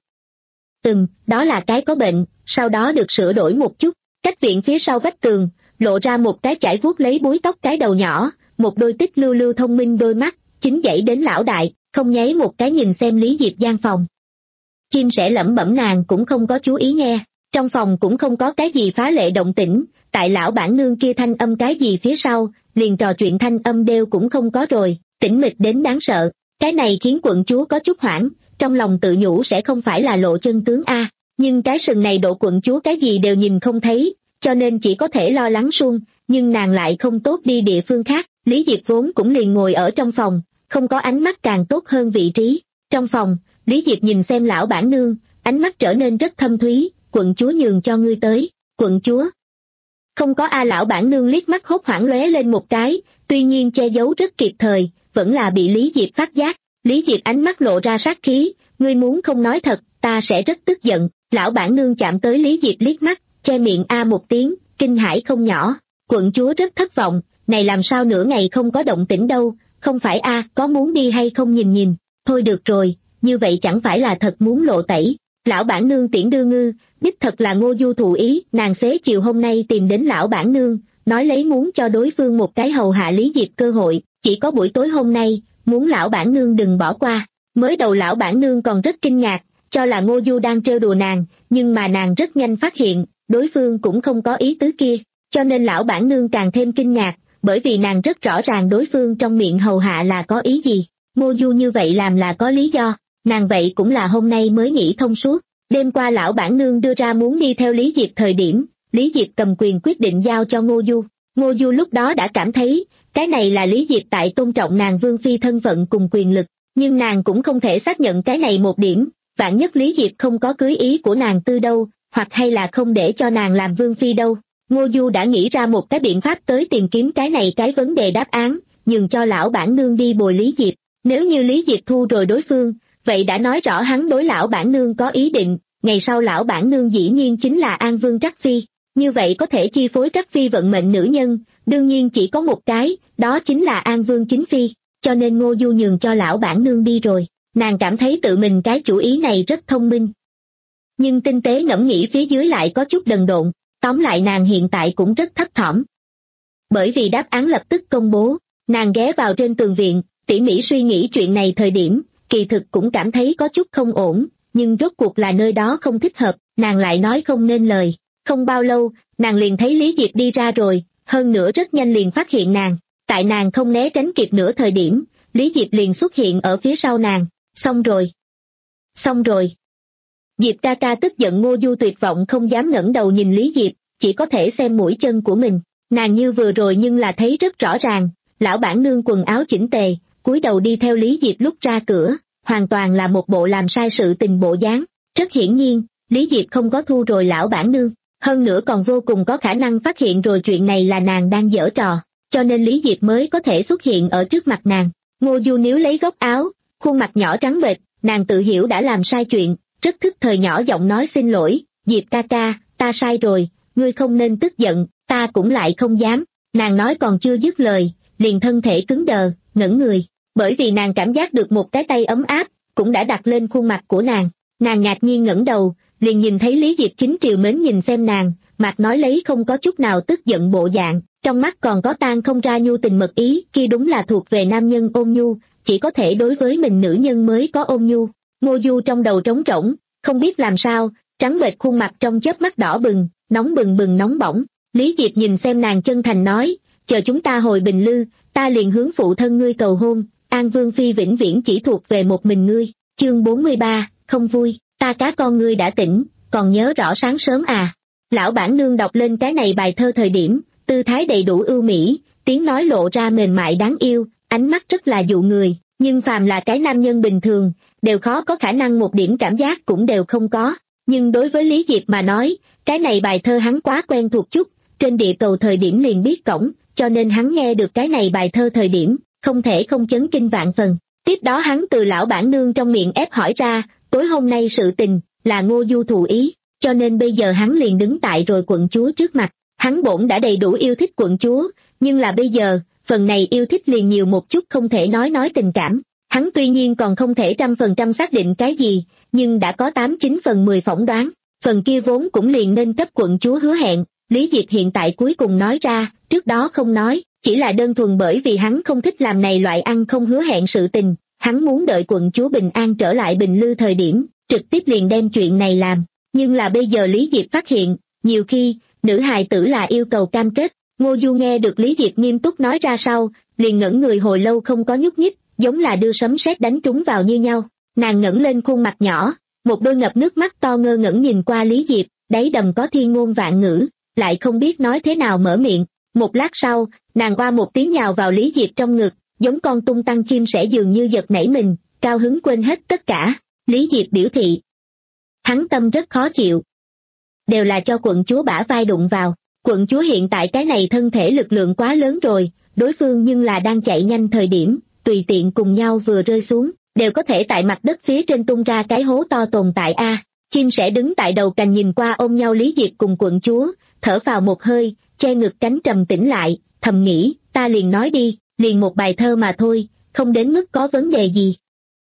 Ừm, đó là cái có bệnh, sau đó được sửa đổi một chút, cách viện phía sau vách tường, lộ ra một cái chải vuốt lấy búi tóc cái đầu nhỏ, một đôi tích lưu lưu thông minh đôi mắt, chính dãy đến lão đại, không nháy một cái nhìn xem Lý Diệp gian phòng. Chim sẻ lẩm bẩm nàng cũng không có chú ý nghe, trong phòng cũng không có cái gì phá lệ động tĩnh, tại lão bản nương kia thanh âm cái gì phía sau, liền trò chuyện thanh âm đều cũng không có rồi, tĩnh mịch đến đáng sợ, cái này khiến quận chúa có chút hoảng, trong lòng tự nhủ sẽ không phải là lộ chân tướng a, nhưng cái sừng này độ quận chúa cái gì đều nhìn không thấy, cho nên chỉ có thể lo lắng suông, nhưng nàng lại không tốt đi địa phương khác. Lý Diệp vốn cũng liền ngồi ở trong phòng, không có ánh mắt càng tốt hơn vị trí. Trong phòng, Lý Diệp nhìn xem lão bản nương, ánh mắt trở nên rất thâm thúy, quận chúa nhường cho ngươi tới, quận chúa. Không có a lão bản nương liếc mắt hốt hoảng lóe lên một cái, tuy nhiên che giấu rất kịp thời, vẫn là bị Lý Diệp phát giác. Lý Diệp ánh mắt lộ ra sát khí, ngươi muốn không nói thật, ta sẽ rất tức giận. Lão bản nương chạm tới Lý Diệp liếc mắt, che miệng a một tiếng, kinh hãi không nhỏ, quận chúa rất thất vọng, này làm sao nửa ngày không có động tĩnh đâu, không phải a, có muốn đi hay không nhìn nhìn, thôi được rồi, như vậy chẳng phải là thật muốn lộ tẩy. Lão bản nương tiễn đưa ngư, đích thật là Ngô Du thụ ý, nàng xế chiều hôm nay tìm đến lão bản nương, nói lấy muốn cho đối phương một cái hầu hạ Lý Diệp cơ hội, chỉ có buổi tối hôm nay, muốn lão bản nương đừng bỏ qua. Mới đầu lão bản nương còn rất kinh ngạc, cho là Ngô Du đang trêu đùa nàng, nhưng mà nàng rất nhanh phát hiện, đối phương cũng không có ý tứ kia, cho nên lão bản nương càng thêm kinh ngạc, bởi vì nàng rất rõ ràng đối phương trong miệng hầu hạ là có ý gì. Ngô Du như vậy làm là có lý do, nàng vậy cũng là hôm nay mới nghĩ thông suốt. Đêm qua lão bản nương đưa ra muốn đi theo Lý Diệp thời điểm, Lý Diệp cầm quyền quyết định giao cho Ngô Du. Ngô Du lúc đó đã cảm thấy, cái này là Lý Diệp tại tôn trọng nàng vương phi thân phận cùng quyền lực, nhưng nàng cũng không thể xác nhận cái này một điểm, vạn nhất Lý Diệp không có cưới ý của nàng tư đâu, hoặc hay là không để cho nàng làm vương phi đâu. Ngô Du đã nghĩ ra một cái biện pháp tới tìm kiếm cái này cái vấn đề đáp án, nhường cho lão bản nương đi bồi Lý Diệp. Nếu như Lý Diệp thu rồi đối phương, vậy đã nói rõ hắn đối lão bản nương có ý định, ngày sau lão bản nương dĩ nhiên chính là An Vương Trắc Phi, như vậy có thể chi phối Trắc Phi vận mệnh nữ nhân, đương nhiên chỉ có một cái, đó chính là An Vương Chính Phi, cho nên Ngô Du nhường cho lão bản nương đi rồi, nàng cảm thấy tự mình cái chủ ý này rất thông minh. Nhưng tinh tế ngẫm nghĩ phía dưới lại có chút đần độn, tóm lại nàng hiện tại cũng rất thấp thỏm. Bởi vì đáp án lập tức công bố, nàng ghé vào trên tường viện, tỉ mỉ suy nghĩ chuyện này thời điểm, kỳ thực cũng cảm thấy có chút không ổn, nhưng rốt cuộc là nơi đó không thích hợp, nàng lại nói không nên lời. Không bao lâu, nàng liền thấy Lý Diệp đi ra rồi, hơn nữa rất nhanh liền phát hiện nàng, tại nàng không né tránh kịp nửa thời điểm, Lý Diệp liền xuất hiện ở phía sau nàng, xong rồi. Xong rồi. Diệp ca ca tức giận. Ngô Du tuyệt vọng không dám ngẩng đầu nhìn Lý Diệp, chỉ có thể xem mũi chân của mình. Nàng như vừa rồi nhưng là thấy rất rõ ràng, lão bản nương quần áo chỉnh tề, cúi đầu đi theo Lý Diệp lúc ra cửa, hoàn toàn là một bộ làm sai sự tình bộ dáng. Rất hiển nhiên, Lý Diệp không có thu rồi lão bản nương, hơn nữa còn vô cùng có khả năng phát hiện rồi chuyện này là nàng đang giở trò, cho nên Lý Diệp mới có thể xuất hiện ở trước mặt nàng. Ngô Du níu lấy góc áo, khuôn mặt nhỏ trắng bệch, nàng tự hiểu đã làm sai chuyện, rất thức thời nhỏ giọng nói xin lỗi, Diệp ca ca, ta sai rồi, ngươi không nên tức giận, ta cũng lại không dám. Nàng nói còn chưa dứt lời, liền thân thể cứng đờ, ngẩn người, bởi vì nàng cảm giác được một cái tay ấm áp, cũng đã đặt lên khuôn mặt của nàng. Nàng ngạc nhiên ngẩng đầu, liền nhìn thấy Lý Diệp chính triều mến nhìn xem nàng, mặt nói lấy không có chút nào tức giận bộ dạng, trong mắt còn có tan không ra nhu tình mật ý, kia đúng là thuộc về nam nhân ôn nhu, chỉ có thể đối với mình nữ nhân mới có ôn nhu. Ngô Du trong đầu trống rỗng, không biết làm sao, trắng bệch khuôn mặt trong chớp mắt đỏ bừng, nóng bừng bừng nóng bỏng. Lý Diệp nhìn xem nàng chân thành nói, chờ chúng ta hồi Bình Lư, ta liền hướng phụ thân ngươi cầu hôn, An Vương Phi vĩnh viễn chỉ thuộc về một mình ngươi. Chương bốn mươi ba, không vui, ta cá con ngươi đã tỉnh, còn nhớ rõ sáng sớm à. Lão bản nương đọc lên cái này bài thơ thời điểm, tư thái đầy đủ ưu mỹ, tiếng nói lộ ra mềm mại đáng yêu, ánh mắt rất là dụ người, nhưng phàm là cái nam nhân bình thường, đều khó có khả năng một điểm cảm giác cũng đều không có. Nhưng đối với Lý Diệp mà nói, cái này bài thơ hắn quá quen thuộc chút, trên địa cầu thời điểm liền biết cổng, cho nên hắn nghe được cái này bài thơ thời điểm, không thể không chấn kinh vạn phần. Tiếp đó hắn từ lão bản nương trong miệng ép hỏi ra, tối hôm nay sự tình, là Ngô Du thù ý, cho nên bây giờ hắn liền đứng tại rồi quận chúa trước mặt. Hắn bổn đã đầy đủ yêu thích quận chúa, nhưng là bây giờ, phần này yêu thích liền nhiều một chút không thể nói nói tình cảm. Hắn tuy nhiên còn không thể trăm phần trăm xác định cái gì, nhưng đã có tám chín phần mười phỏng đoán, phần kia vốn cũng liền nên cấp quận chúa hứa hẹn. Lý Diệp hiện tại cuối cùng nói ra, trước đó không nói, chỉ là đơn thuần bởi vì hắn không thích làm này loại ăn không hứa hẹn sự tình, hắn muốn đợi quận chúa bình an trở lại Bình Lư thời điểm, trực tiếp liền đem chuyện này làm. Nhưng là bây giờ Lý Diệp phát hiện, nhiều khi, nữ hài tử là yêu cầu cam kết. Ngô Du nghe được Lý Diệp nghiêm túc nói ra sau, liền ngẩn người hồi lâu không có nhúc nhích, giống là đưa sấm sét đánh trúng vào như nhau. Nàng ngẩng lên khuôn mặt nhỏ, một đôi ngập nước mắt to ngơ ngẩn nhìn qua Lý Diệp, đáy đầm có thiên ngôn vạn ngữ, lại không biết nói thế nào mở miệng. Một lát sau, nàng oa một tiếng nhào vào Lý Diệp trong ngực, giống con tung tăng chim sẻ dường như giật nảy mình, cao hứng quên hết tất cả. Lý Diệp biểu thị, hắn tâm rất khó chịu. Đều là cho quận chúa bả vai đụng vào, quận chúa hiện tại cái này thân thể lực lượng quá lớn rồi, đối phương nhưng là đang chạy nhanh thời điểm, tùy tiện cùng nhau vừa rơi xuống, đều có thể tại mặt đất phía trên tung ra cái hố to tồn tại a. Chim sẻ đứng tại đầu cành nhìn qua ôm nhau Lý Diệp cùng quận chúa, thở vào một hơi, che ngực cánh trầm tĩnh lại, thầm nghĩ, ta liền nói đi, liền một bài thơ mà thôi, không đến mức có vấn đề gì.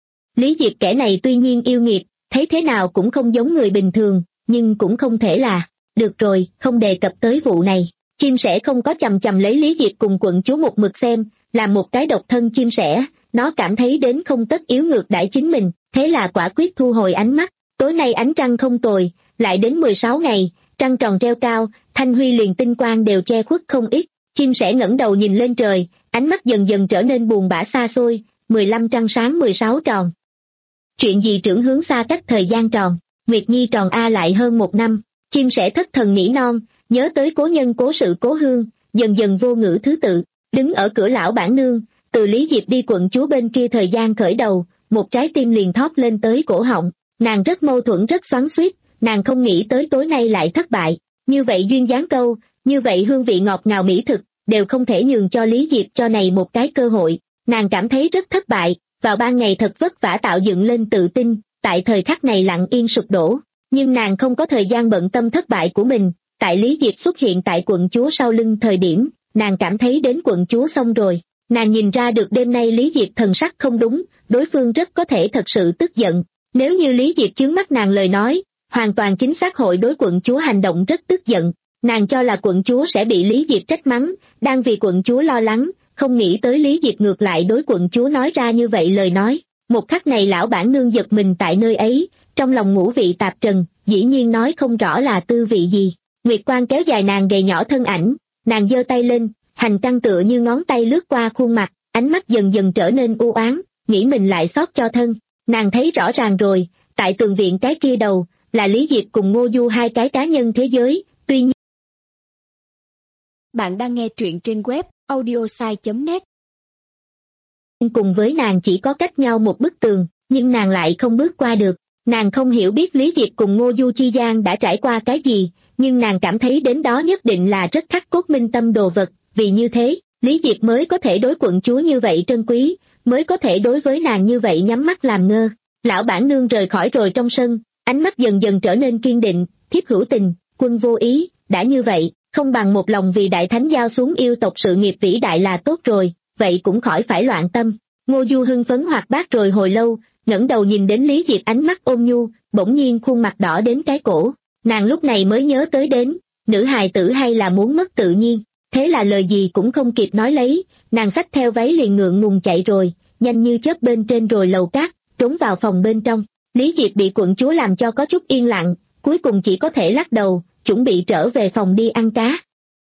Lý Diệp kẻ này tuy nhiên yêu nghiệt, thấy thế nào cũng không giống người bình thường, nhưng cũng không thể là, được rồi, không đề cập tới vụ này. Chim sẻ không có chầm chầm lấy Lý Diệp cùng quận chúa một mực xem, là một cái độc thân chim sẻ, nó cảm thấy đến không tất yếu ngược đãi chính mình, thế là quả quyết thu hồi ánh mắt. Tối nay ánh trăng không tồi, lại đến mười sáu ngày, trăng tròn treo cao, thanh huy liền tinh quang đều che khuất không ít. Chim sẻ ngẩng đầu nhìn lên trời, ánh mắt dần dần trở nên buồn bã xa xôi, mười lăm trăng sáng mười sáu tròn. Chuyện gì trưởng hướng xa cách thời gian tròn, Nguyệt Nhi tròn a lại hơn một năm. Chim sẻ thất thần nỉ non, nhớ tới cố nhân cố sự cố hương, dần dần vô ngữ thứ tự, đứng ở cửa lão bản nương, từ Lý Diệp đi quận chúa bên kia thời gian khởi đầu, một trái tim liền thót lên tới cổ họng. Nàng rất mâu thuẫn rất xoắn xuýt, nàng không nghĩ tới tối nay lại thất bại, như vậy duyên dáng câu, như vậy hương vị ngọt ngào mỹ thực, đều không thể nhường cho Lý Diệp cho này một cái cơ hội. Nàng cảm thấy rất thất bại, vào ban ngày thật vất vả tạo dựng lên tự tin, tại thời khắc này lặng yên sụp đổ. Nhưng nàng không có thời gian bận tâm thất bại của mình, tại Lý Diệp xuất hiện tại quận chúa sau lưng thời điểm, nàng cảm thấy đến quận chúa xong rồi. Nàng nhìn ra được đêm nay Lý Diệp thần sắc không đúng, đối phương rất có thể thật sự tức giận. Nếu như Lý Diệp chướng mắt nàng lời nói, hoàn toàn chính xác hội đối quận chúa hành động rất tức giận. Nàng cho là quận chúa sẽ bị Lý Diệp trách mắng, đang vì quận chúa lo lắng, không nghĩ tới Lý Diệp ngược lại đối quận chúa nói ra như vậy lời nói. Một khắc này lão bản nương giật mình tại nơi ấy, trong lòng ngũ vị tạp trần, dĩ nhiên nói không rõ là tư vị gì. Nguyệt quang kéo dài nàng gầy nhỏ thân ảnh, nàng giơ tay lên, hành căn tựa như ngón tay lướt qua khuôn mặt, ánh mắt dần dần trở nên u oán, nghĩ mình lại xót cho thân. Nàng thấy rõ ràng rồi, tại tường viện cái kia đầu, là Lý Diệp cùng Ngô Du hai cái cá nhân thế giới, tuy nhiên Bạn đang nghe truyện trên web audiosai chấm net. Cùng với nàng chỉ có cách nhau một bức tường, nhưng nàng lại không bước qua được. Nàng không hiểu biết Lý Diệp cùng Ngô Du chi gian đã trải qua cái gì, nhưng nàng cảm thấy đến đó nhất định là rất khắc cốt minh tâm đồ vật, vì như thế, Lý Diệp mới có thể đối quận chúa như vậy trân quý, mới có thể đối với nàng như vậy nhắm mắt làm ngơ. Lão bản nương rời khỏi rồi trong sân, ánh mắt dần dần trở nên kiên định, thiếp hữu tình, quân vô ý, đã như vậy, không bằng một lòng vì đại thánh giao xuống yêu tộc sự nghiệp vĩ đại là tốt rồi, vậy cũng khỏi phải loạn tâm. Ngô Du hưng phấn hoạt bát rồi hồi lâu, ngẩng đầu nhìn đến Lý Diệp ánh mắt ôn nhu, bỗng nhiên khuôn mặt đỏ đến cái cổ, nàng lúc này mới nhớ tới đến, nữ hài tử hay là muốn mất tự nhiên, thế là lời gì cũng không kịp nói lấy, nàng xách theo váy liền ngượng ngùng chạy rồi, nhanh như chớp bên trên rồi lầu cát, trốn vào phòng bên trong. Lý Diệp bị quận chúa làm cho có chút yên lặng, cuối cùng chỉ có thể lắc đầu, chuẩn bị trở về phòng đi ăn cá.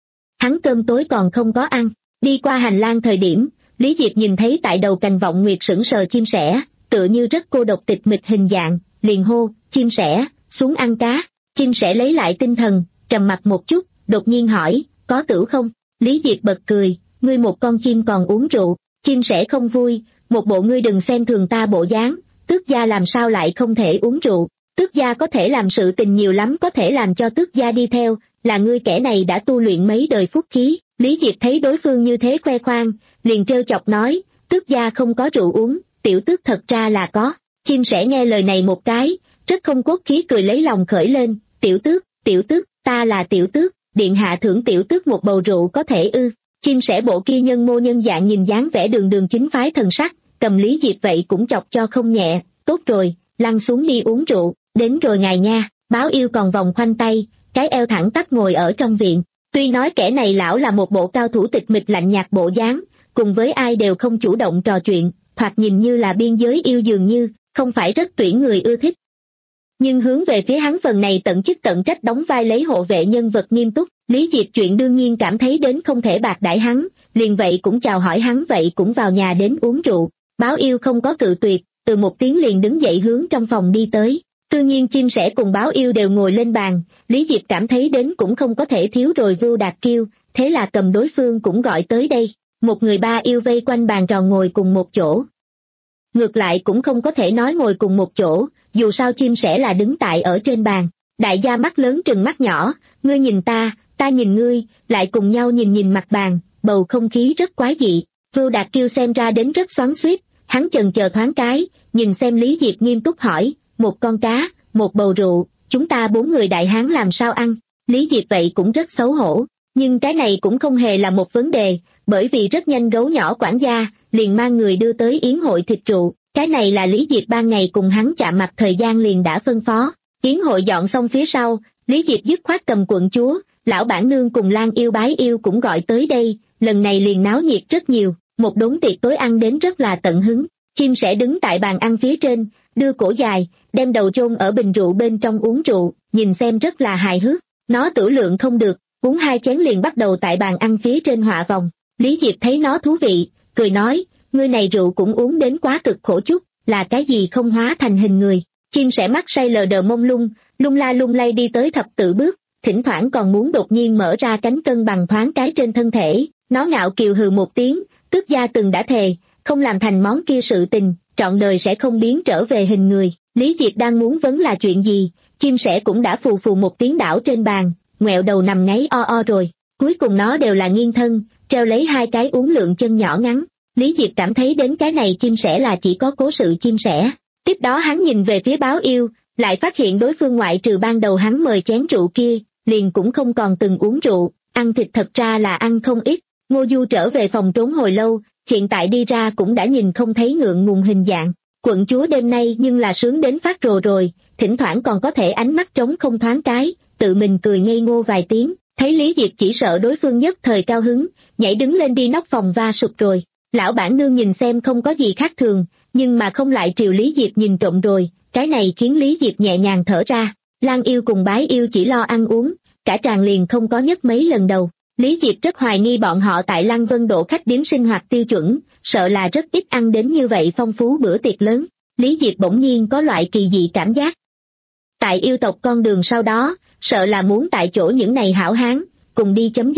Hắn cơm tối còn không có ăn, đi qua hành lang thời điểm, Lý Diệp nhìn thấy tại đầu cành vọng nguyệt sững sờ chim sẻ, tựa như rất cô độc tịch mịch hình dạng, liền hô, chim sẻ, xuống ăn cá. Chim sẻ lấy lại tinh thần, trầm mặt một chút, đột nhiên hỏi, có tửu không? Lý Diệp bật cười, ngươi một con chim còn uống rượu. Chim sẻ không vui, một bộ ngươi đừng xem thường ta bộ dáng, tước gia làm sao lại không thể uống rượu, tước gia có thể làm sự tình nhiều lắm, có thể làm cho tước gia đi theo, là ngươi kẻ này đã tu luyện mấy đời phúc khí. Lý Diệp thấy đối phương như thế khoe khoang, liền trêu chọc nói, tước gia không có rượu uống, tiểu tước thật ra là có. Chim sẻ nghe lời này một cái, rất không cốt khí cười lấy lòng khởi lên, tiểu tước, tiểu tước, ta là tiểu tước, điện hạ thưởng tiểu tước một bầu rượu có thể ư? Chim sẻ bộ kia nhân mô nhân dạng nhìn dáng vẻ đường đường chính phái thần sắc, cầm Lý Diệp vậy cũng chọc cho không nhẹ, tốt rồi, lăn xuống đi uống rượu, đến rồi ngài nha. Báo Yêu còn vòng khoanh tay, cái eo thẳng tắp ngồi ở trong viện, tuy nói kẻ này lão là một bộ cao thủ tịch mịch lạnh nhạt bộ dáng, cùng với ai đều không chủ động trò chuyện, thoạt nhìn như là biên giới yêu dường như, không phải rất tuyển người ưa thích. Nhưng hướng về phía hắn phần này tận chức tận trách đóng vai lấy hộ vệ nhân vật nghiêm túc, Lý Diệp chuyện đương nhiên cảm thấy đến không thể bạc đãi hắn, liền vậy cũng chào hỏi hắn vậy cũng vào nhà đến uống rượu. Báo Yêu không có cự tuyệt, từ một tiếng liền đứng dậy hướng trong phòng đi tới. Tự nhiên chim sẻ cùng Báo Yêu đều ngồi lên bàn, Lý Diệp cảm thấy đến cũng không có thể thiếu rồi Vưu Đạt Kiêu, thế là cầm đối phương cũng gọi tới đây. Một người ba yêu vây quanh bàn tròn ngồi cùng một chỗ. Ngược lại cũng không có thể nói ngồi cùng một chỗ, dù sao chim sẻ là đứng tại ở trên bàn. Đại gia mắt lớn trừng mắt nhỏ, ngươi nhìn ta, ta nhìn ngươi, lại cùng nhau nhìn nhìn mặt bàn, bầu không khí rất quái dị. Vưu Đạt Kiêu xem ra đến rất xoắn xuýt, hắn chần chờ thoáng cái, nhìn xem Lý Diệp nghiêm túc hỏi, một con cá, một bầu rượu, chúng ta bốn người đại hán làm sao ăn? Lý Diệp vậy cũng rất xấu hổ, nhưng cái này cũng không hề là một vấn đề, bởi vì rất nhanh gấu nhỏ quản gia liền mang người đưa tới yến hội thịt rượu. Cái này là Lý Diệp ban ngày cùng hắn chạm mặt thời gian liền đã phân phó. Yến hội dọn xong phía sau, Lý Diệp dứt khoát cầm quận chúa, lão bản nương cùng Lan Yêu Bái Yêu cũng gọi tới đây, lần này liền náo nhiệt rất nhiều, một đống tiệc tối ăn đến rất là tận hứng. Chim sẻ đứng tại bàn ăn phía trên, đưa cổ dài, đem đầu chôn ở bình rượu bên trong uống rượu, nhìn xem rất là hài hước. Nó tử lượng không được, uống hai chén liền bắt đầu tại bàn ăn phía trên họa vòng. Lý Diệp thấy nó thú vị, cười nói, ngươi này rượu cũng uống đến quá cực khổ chút, là cái gì không hóa thành hình người. Chim sẻ mắt say lờ đờ mông lung, lung la lung lay đi tới thập tự bước, thỉnh thoảng còn muốn đột nhiên mở ra cánh cân bằng thoáng cái trên thân thể. Nó ngạo kiều hừ một tiếng, tước gia từng đã thề, không làm thành món kia sự tình, trọn đời sẽ không biến trở về hình người. Lý Diệp đang muốn vấn là chuyện gì, chim sẻ cũng đã phù phù một tiếng đảo trên bàn, ngoẹo đầu nằm ngáy o o rồi. Cuối cùng nó đều là nghiêng thân, treo lấy hai cái uốn lượn chân nhỏ ngắn. Lý Diệp cảm thấy đến cái này chim sẻ là chỉ có cố sự chim sẻ. Tiếp đó hắn nhìn về phía Báo Yêu, lại phát hiện đối phương ngoại trừ ban đầu hắn mời chén rượu kia, liền cũng không còn từng uống rượu, ăn thịt thật ra là ăn không ít. Ngô Du trở về phòng trốn hồi lâu, hiện tại đi ra cũng đã nhìn không thấy ngượng ngùng hình dạng. Quận chúa đêm nay nhưng là sướng đến phát rồ rồi, thỉnh thoảng còn có thể ánh mắt trống không thoáng cái, tự mình cười ngây ngô vài tiếng, thấy Lý Diệp chỉ sợ đối phương nhất thời cao hứng, nhảy đứng lên đi nóc phòng va sụp rồi. Lão bản nương nhìn xem không có gì khác thường, nhưng mà không lại triều Lý Diệp nhìn trộm rồi, cái này khiến Lý Diệp nhẹ nhàng thở ra. Lan Yêu cùng Bái Yêu chỉ lo ăn uống, cả tràng liền không có nhấc mấy lần đầu. Lý Diệp rất hoài nghi bọn họ tại Lăng Vân Độ khách điếm sinh hoạt tiêu chuẩn, sợ là rất ít ăn đến như vậy phong phú bữa tiệc lớn. Lý Diệp bỗng nhiên có loại kỳ dị cảm giác. Tại yêu tộc con đường sau đó, sợ là muốn tại chỗ những này hảo hán, cùng đi chấm dứt.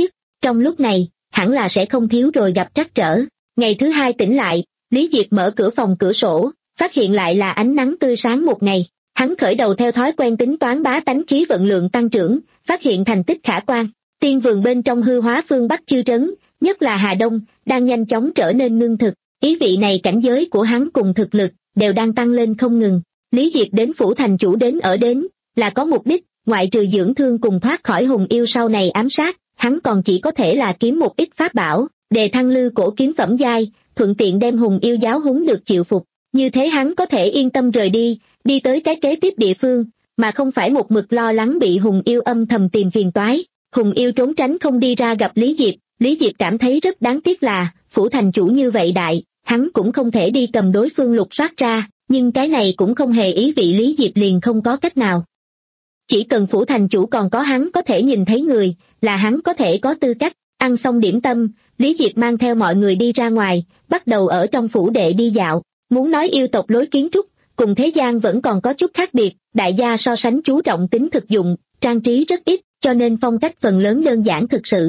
Trong lúc này, hẳn là sẽ không thiếu rồi gặp trắc trở. Ngày thứ hai tỉnh lại, Lý Diệp mở cửa phòng cửa sổ, phát hiện lại là ánh nắng tươi sáng một ngày. Hắn khởi đầu theo thói quen tính toán bá tánh khí vận lượng tăng trưởng, phát hiện thành tích khả quan. Tiên vườn bên trong hư hóa phương Bắc chư trấn, nhất là Hà Đông, đang nhanh chóng trở nên ngưng thực. Ý vị này cảnh giới của hắn cùng thực lực đều đang tăng lên không ngừng. Lý Diệp đến phủ thành chủ đến ở đến là có mục đích, ngoại trừ dưỡng thương cùng thoát khỏi hùng yêu sau này ám sát, hắn còn chỉ có thể là kiếm một ít pháp bảo, đề thăng lư cổ kiếm phẩm giai, thuận tiện đem hùng yêu giáo huấn được chịu phục. Như thế hắn có thể yên tâm rời đi, đi tới cái kế tiếp địa phương, mà không phải một mực lo lắng bị hùng yêu âm thầm tìm phiền toái. Hùng yêu trốn tránh không đi ra gặp Lý Diệp, Lý Diệp cảm thấy rất đáng tiếc là, phủ thành chủ như vậy đại, hắn cũng không thể đi cầm đối phương lục soát ra, nhưng cái này cũng không hề ý vị Lý Diệp liền không có cách nào. Chỉ cần phủ thành chủ còn có hắn có thể nhìn thấy người, là hắn có thể có tư cách. Ăn xong điểm tâm, Lý Diệp mang theo mọi người đi ra ngoài, bắt đầu ở trong phủ đệ đi dạo. Muốn nói yêu tộc lối kiến trúc, cùng thế gian vẫn còn có chút khác biệt, đại gia so sánh chú trọng tính thực dụng, trang trí rất ít, cho nên phong cách phần lớn đơn giản thực sự.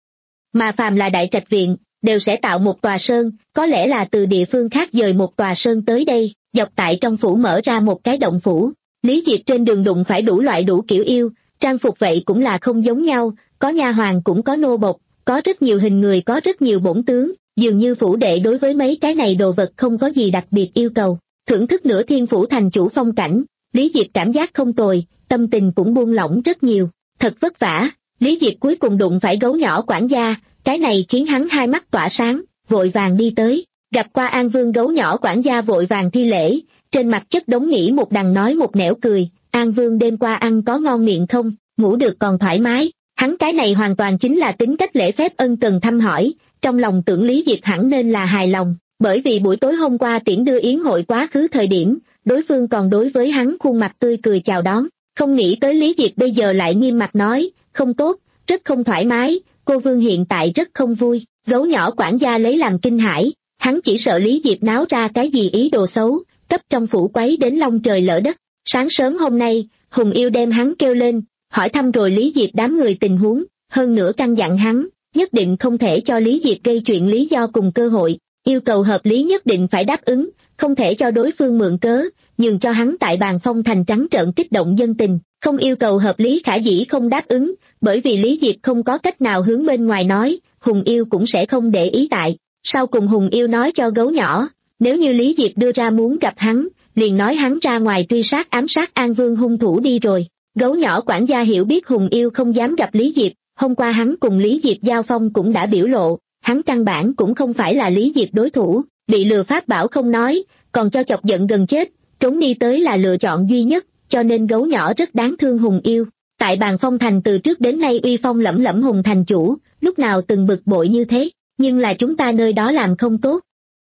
Mà phàm là đại trạch viện, đều sẽ tạo một tòa sơn, có lẽ là từ địa phương khác dời một tòa sơn tới đây, dọc tại trong phủ mở ra một cái động phủ. Lý Diệp trên đường đụng phải đủ loại đủ kiểu yêu, trang phục vậy cũng là không giống nhau, có nha hoàn cũng có nô bộc, có rất nhiều hình người, có rất nhiều bổn tướng, dường như phủ đệ đối với mấy cái này đồ vật không có gì đặc biệt yêu cầu. Thưởng thức nửa thiên phủ thành chủ phong cảnh, Lý Diệp cảm giác không tồi, tâm tình cũng buông lỏng rất nhiều. Thật vất vả, Lý Diệp cuối cùng đụng phải gấu nhỏ quản gia, cái này khiến hắn hai mắt tỏa sáng, vội vàng đi tới, gặp qua An Vương. Gấu nhỏ quản gia vội vàng thi lễ, trên mặt chất đống nghĩ một đằng nói một nẻo cười, An Vương đêm qua ăn có ngon miệng không, ngủ được còn thoải mái. Hắn cái này hoàn toàn chính là tính cách lễ phép ân cần thăm hỏi, trong lòng tưởng Lý Diệp hẳn nên là hài lòng, bởi vì buổi tối hôm qua tiễn đưa yến hội quá khứ thời điểm, đối phương còn đối với hắn khuôn mặt tươi cười chào đón, không nghĩ tới Lý Diệp bây giờ lại nghiêm mặt nói, không tốt, rất không thoải mái, cô Vương hiện tại rất không vui. Gấu nhỏ quản gia lấy làm kinh hãi, hắn chỉ sợ Lý Diệp náo ra cái gì ý đồ xấu, cấp trong phủ quấy đến long trời lỡ đất. Sáng sớm hôm nay, Hùng Yêu đem hắn kêu lên, hỏi thăm rồi Lý Diệp đám người tình huống, hơn nữa căn dặn hắn, nhất định không thể cho Lý Diệp gây chuyện lý do cùng cơ hội, yêu cầu hợp lý nhất định phải đáp ứng, không thể cho đối phương mượn cớ, nhường cho hắn tại bàn phong thành trắng trợn kích động dân tình, không yêu cầu hợp lý khả dĩ không đáp ứng, bởi vì Lý Diệp không có cách nào hướng bên ngoài nói, Hùng Yêu cũng sẽ không để ý tại. Sau cùng Hùng Yêu nói cho gấu nhỏ, nếu như Lý Diệp đưa ra muốn gặp hắn, liền nói hắn ra ngoài truy sát ám sát An Vương hung thủ đi rồi. Gấu nhỏ quản gia hiểu biết Hùng Yêu không dám gặp Lý Diệp, hôm qua hắn cùng Lý Diệp giao phong cũng đã biểu lộ, hắn căn bản cũng không phải là Lý Diệp đối thủ, bị lừa pháp bảo không nói, còn cho chọc giận gần chết, trốn đi tới là lựa chọn duy nhất, cho nên gấu nhỏ rất đáng thương Hùng Yêu. Tại bàn phong thành từ trước đến nay uy phong lẫm lẫm Hùng thành chủ, lúc nào từng bực bội như thế, nhưng là chúng ta nơi đó làm không tốt.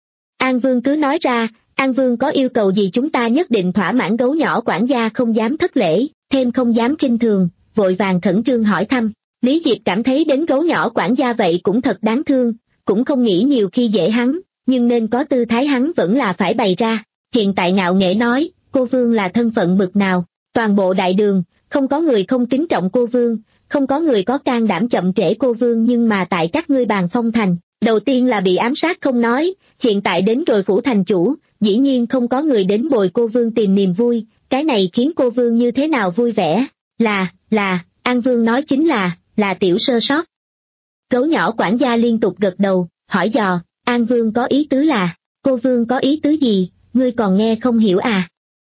An Vương cứ nói ra, An Vương có yêu cầu gì chúng ta nhất định thỏa mãn. Gấu nhỏ quản gia không dám thất lễ, thêm không dám khinh thường, vội vàng khẩn trương hỏi thăm. Lý Diệp cảm thấy đến gấu nhỏ quản gia vậy cũng thật đáng thương, cũng không nghĩ nhiều khi dễ hắn, nhưng nên có tư thái hắn vẫn là phải bày ra. Hiện tại ngạo nghễ nói, cô Vương là thân phận bực nào, toàn bộ đại đường, không có người không kính trọng cô Vương, không có người có can đảm chậm trễ cô Vương, nhưng mà tại các ngươi bàn phong thành, đầu tiên là bị ám sát không nói, hiện tại đến rồi phủ thành chủ, dĩ nhiên không có người đến bồi cô Vương tìm niềm vui, cái này khiến cô Vương như thế nào vui vẻ, là, là, An Vương nói chính là, là tiểu sơ sót. Gấu nhỏ quản gia liên tục gật đầu, hỏi dò, An Vương có ý tứ là, cô Vương có ý tứ gì, ngươi còn nghe không hiểu à?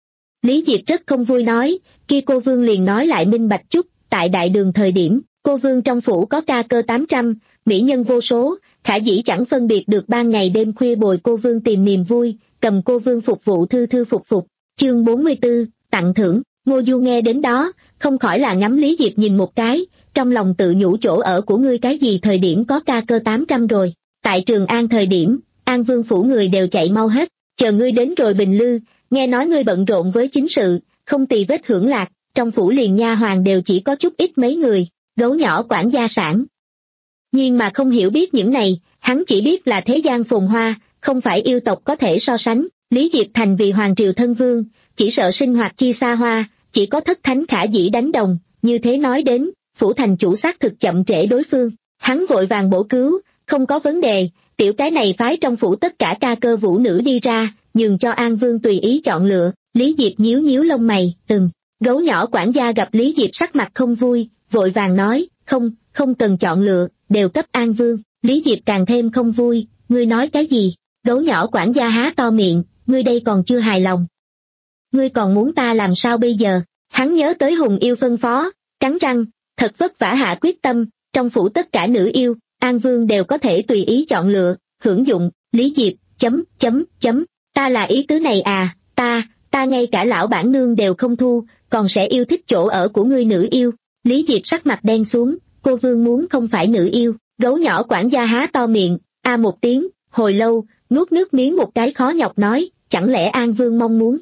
Lý Diệp rất không vui nói, kia cô Vương liền nói lại minh bạch chút, tại đại đường thời điểm, cô Vương trong phủ có ca cơ tám trăm, mỹ nhân vô số, khả dĩ chẳng phân biệt được ban ngày đêm khuya bồi cô Vương tìm niềm vui, cầm cô Vương phục vụ thư thư phục phục. Chương bốn mươi tư, tặng thưởng. Ngô Du nghe đến đó, không khỏi là ngắm Lý Diệp nhìn một cái, trong lòng tự nhủ chỗ ở của ngươi cái gì thời điểm có ca cơ tám trăm rồi. Tại Trường An thời điểm, An Vương phủ người đều chạy mau hết, chờ ngươi đến rồi Bình Lư, nghe nói ngươi bận rộn với chính sự, không tì vết hưởng lạc, trong phủ liền nha hoàng đều chỉ có chút ít mấy người, gấu nhỏ quản gia sản. Nhưng mà không hiểu biết những này, hắn chỉ biết là thế gian phồn hoa, không phải yêu tộc có thể so sánh. Lý Diệp thành vì hoàng triều thân vương, chỉ sợ sinh hoạt chi xa hoa, chỉ có thất thánh khả dĩ đánh đồng, như thế nói đến, phủ thành chủ xác thực chậm trễ đối phương. Hắn vội vàng bổ cứu, không có vấn đề, tiểu cái này phái trong phủ tất cả ca cơ vũ nữ đi ra, nhường cho An Vương tùy ý chọn lựa. Lý Diệp nhíu nhíu lông mày, ừm. Gấu nhỏ quản gia gặp Lý Diệp sắc mặt không vui, vội vàng nói, không, không cần chọn lựa, đều cấp An Vương. Lý Diệp càng thêm không vui, ngươi nói cái gì? Gấu nhỏ quản gia há to miệng, ngươi đây còn chưa hài lòng. Ngươi còn muốn ta làm sao bây giờ? Hắn nhớ tới Hùng Yêu phân phó, cắn răng, thật vất vả hạ quyết tâm, trong phủ tất cả nữ yêu, An Vương đều có thể tùy ý chọn lựa, hưởng dụng. Lý Diệp, chấm, chấm, chấm, ta là ý tứ này à, ta, ta ngay cả lão bản nương đều không thu, còn sẽ yêu thích chỗ ở của ngươi nữ yêu. Lý Diệp sắc mặt đen xuống, cô Vương muốn không phải nữ yêu. Gấu nhỏ quản gia há to miệng, a một tiếng, hồi lâu, nuốt nước miếng một cái khó nhọc nói, chẳng lẽ An Vương mong muốn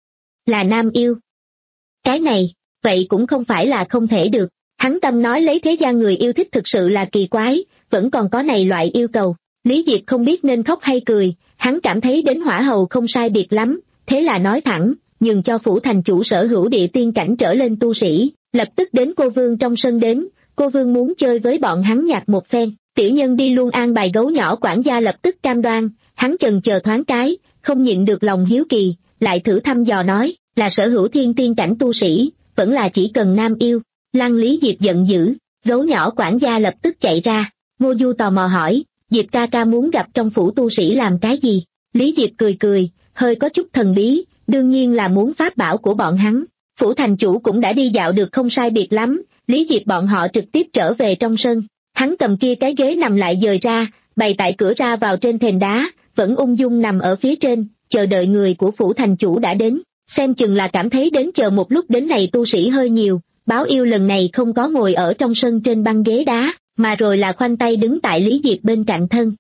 là nam yêu? Cái này, vậy cũng không phải là không thể được. Hắn tâm nói lấy thế gian người yêu thích thực sự là kỳ quái, vẫn còn có này loại yêu cầu. Lý Diệp không biết nên khóc hay cười, hắn cảm thấy đến hỏa hầu không sai biệt lắm, thế là nói thẳng, nhường cho phủ thành chủ sở hữu địa tiên cảnh trở lên tu sĩ, lập tức đến cô Vương trong sân đến, cô Vương muốn chơi với bọn hắn nhạc một phen. Tiểu nhân đi luôn an bài. Gấu nhỏ quản gia lập tức cam đoan, hắn chần chờ thoáng cái, không nhịn được lòng hiếu kỳ, lại thử thăm dò nói, là sở hữu thiên tiên cảnh tu sĩ, vẫn là chỉ cần nam yêu. Lăng Lý Diệp giận dữ, gấu nhỏ quản gia lập tức chạy ra. Ngô Du tò mò hỏi, Diệp ca ca muốn gặp trong phủ tu sĩ làm cái gì? Lý Diệp cười cười, hơi có chút thần bí, đương nhiên là muốn pháp bảo của bọn hắn. Phủ thành chủ cũng đã đi dạo được không sai biệt lắm, Lý Diệp bọn họ trực tiếp trở về trong sân. Hắn cầm kia cái ghế nằm lại dời ra, bày tại cửa ra vào trên thềm đá, vẫn ung dung nằm ở phía trên, chờ đợi người của phủ thành chủ đã đến. Xem chừng là cảm thấy đến chờ một lúc đến này tu sĩ hơi nhiều, báo yêu lần này không có ngồi ở trong sân trên băng ghế đá, mà rồi là khoanh tay đứng tại Lý Diệp bên cạnh thân.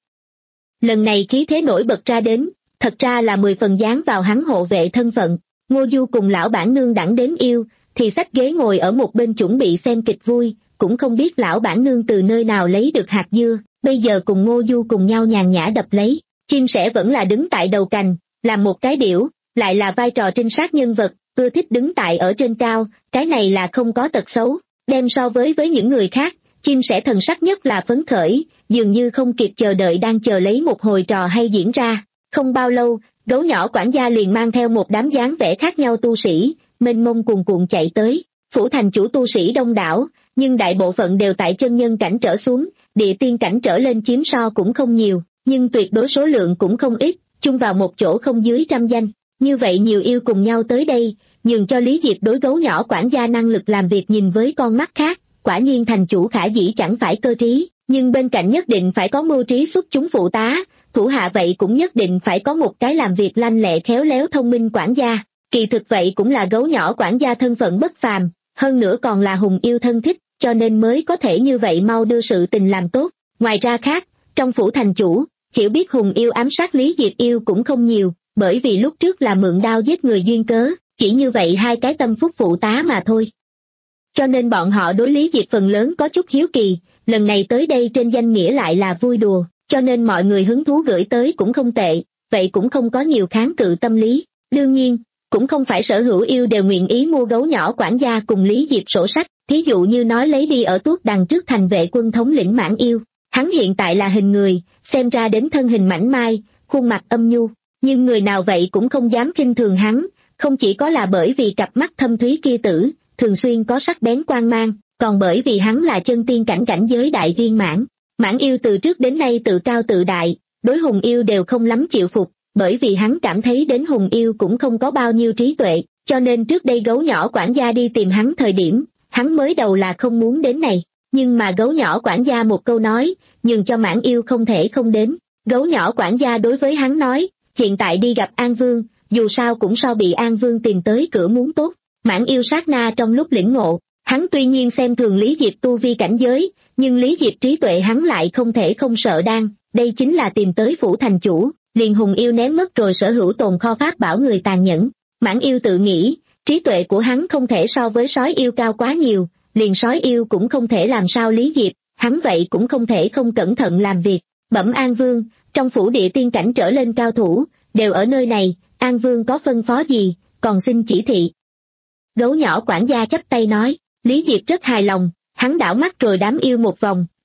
Lần này khí thế nổi bật ra đến, thật ra là mười phần dán vào hắn hộ vệ thân phận. Ngô Du cùng lão bản nương đẳng đến yêu, thì xách ghế ngồi ở một bên chuẩn bị xem kịch vui, cũng không biết lão bản nương từ nơi nào lấy được hạt dưa, bây giờ cùng Ngô Du cùng nhau nhàn nhã đập lấy. Chim sẻ vẫn là đứng tại đầu cành, làm một cái điểu, lại là vai trò trinh sát nhân vật, ưa thích đứng tại ở trên cao, cái này là không có tật xấu. Đem so với với những người khác, chim sẻ thần sắc nhất là phấn khởi, dường như không kịp chờ đợi đang chờ lấy một hồi trò hay diễn ra. Không bao lâu, gấu nhỏ quản gia liền mang theo một đám dáng vẻ khác nhau tu sĩ, mênh mông cuồn cuộn chạy tới. Phủ thành chủ tu sĩ đông đảo, nhưng đại bộ phận đều tại chân nhân cảnh trở xuống, địa tiên cảnh trở lên chiếm so cũng không nhiều, nhưng tuyệt đối số lượng cũng không ít, chung vào một chỗ không dưới trăm danh. Như vậy nhiều yêu cùng nhau tới đây, nhường cho Lý Diệp đối gấu nhỏ quản gia năng lực làm việc nhìn với con mắt khác. Quả nhiên thành chủ khả dĩ chẳng phải cơ trí, nhưng bên cạnh nhất định phải có mưu trí xuất chúng phụ tá, thủ hạ vậy cũng nhất định phải có một cái làm việc lanh lẹ khéo léo thông minh quản gia. Kỳ thực vậy cũng là gấu nhỏ quản gia thân phận bất phàm, hơn nữa còn là hùng yêu thân thích, cho nên mới có thể như vậy mau đưa sự tình làm tốt. Ngoài ra khác, trong phủ thành chủ, hiểu biết hùng yêu ám sát Lý Diệp yêu cũng không nhiều, bởi vì lúc trước là mượn đao giết người duyên cớ, chỉ như vậy hai cái tâm phúc phụ tá mà thôi. Cho nên bọn họ đối Lý Diệp phần lớn có chút hiếu kỳ, lần này tới đây trên danh nghĩa lại là vui đùa, cho nên mọi người hứng thú gửi tới cũng không tệ, vậy cũng không có nhiều kháng cự tâm lý. Đương nhiên, cũng không phải sở hữu yêu đều nguyện ý mua gấu nhỏ quản gia cùng Lý Diệp sổ sách, thí dụ như nói lấy đi ở tuốt đằng trước thành vệ quân thống lĩnh Mãn Yêu. Hắn hiện tại là hình người, xem ra đến thân hình mảnh mai, khuôn mặt âm nhu, nhưng người nào vậy cũng không dám khinh thường hắn, không chỉ có là bởi vì cặp mắt thâm thúy kia tử, thường xuyên có sắc bén quang mang, còn bởi vì hắn là chân tiên cảnh cảnh giới đại viên mãn. Mãn Yêu từ trước đến nay tự cao tự đại, đối hùng yêu đều không lắm chịu phục, bởi vì hắn cảm thấy đến hùng yêu cũng không có bao nhiêu trí tuệ, cho nên trước đây gấu nhỏ quản gia đi tìm hắn thời điểm, hắn mới đầu là không muốn đến này, nhưng mà gấu nhỏ quản gia một câu nói, nhường cho Mãn Yêu không thể không đến. Gấu nhỏ quản gia đối với hắn nói, hiện tại đi gặp An Vương, dù sao cũng so bị An Vương tìm tới cửa muốn tốt. Mãn Yêu sát na trong lúc lĩnh ngộ, hắn tuy nhiên xem thường Lý Diệp tu vi cảnh giới, nhưng Lý Diệp trí tuệ hắn lại không thể không sợ đan, đây chính là tìm tới phủ thành chủ, liền hùng yêu ném mất rồi sở hữu tồn kho pháp bảo người tàn nhẫn. Mãn Yêu tự nghĩ, trí tuệ của hắn không thể so với sói yêu cao quá nhiều, liền sói yêu cũng không thể làm sao Lý Diệp, hắn vậy cũng không thể không cẩn thận làm việc. Bẩm An Vương, trong phủ địa tiên cảnh trở lên cao thủ, đều ở nơi này, An Vương có phân phó gì, còn xin chỉ thị. Gấu nhỏ quản gia chắp tay nói, Lý Diệp rất hài lòng, hắn đảo mắt rồi đám yêu một vòng,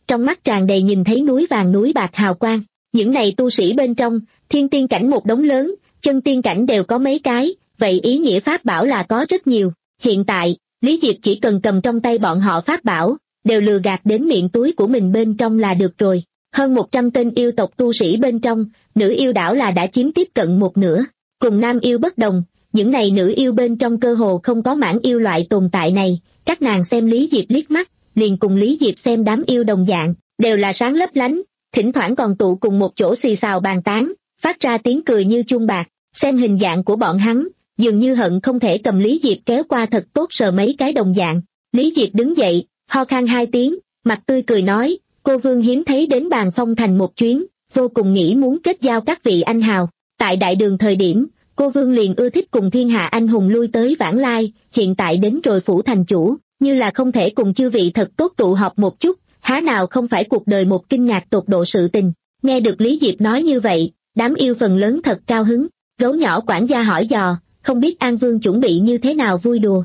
trong mắt tràn đầy nhìn thấy núi vàng núi bạc hào quang. Những này tu sĩ bên trong, thiên tiên cảnh một đống lớn, chân tiên cảnh đều có mấy cái, vậy ý nghĩa pháp bảo là có rất nhiều. Hiện tại, Lý Diệp chỉ cần cầm trong tay bọn họ pháp bảo, đều lừa gạt đến miệng túi của mình bên trong là được rồi. Hơn một trăm tên yêu tộc tu sĩ bên trong, nữ yêu đảo là đã chiếm tiếp cận một nửa. Cùng nam yêu bất đồng, những này nữ yêu bên trong cơ hồ không có mãn yêu loại tồn tại này. Các nàng xem Lý Diệp liếc mắt, liền cùng Lý Diệp xem đám yêu đồng dạng, đều là sáng lấp lánh, thỉnh thoảng còn tụ cùng một chỗ xì xào bàn tán, phát ra tiếng cười như chuông bạc. Xem hình dạng của bọn hắn, dường như hận không thể cầm Lý Diệp kéo qua thật tốt sờ mấy cái đồng dạng. Lý Diệp đứng dậy, ho khan hai tiếng, mặt tươi cười nói, cô Vương hiếm thấy đến Bàn Phong Thành một chuyến, vô cùng nghĩ muốn kết giao các vị anh hào. Tại đại đường thời điểm, cô Vương liền ưa thích cùng thiên hạ anh hùng lui tới vãng lai, hiện tại đến rồi phủ thành chủ, như là không thể cùng chư vị thật tốt tụ họp một chút, há nào không phải cuộc đời một kinh ngạc tột độ sự tình. Nghe được Lý Diệp nói như vậy, đám yêu phần lớn thật cao hứng. Gấu nhỏ quản gia hỏi dò, không biết An Vương chuẩn bị như thế nào vui đùa,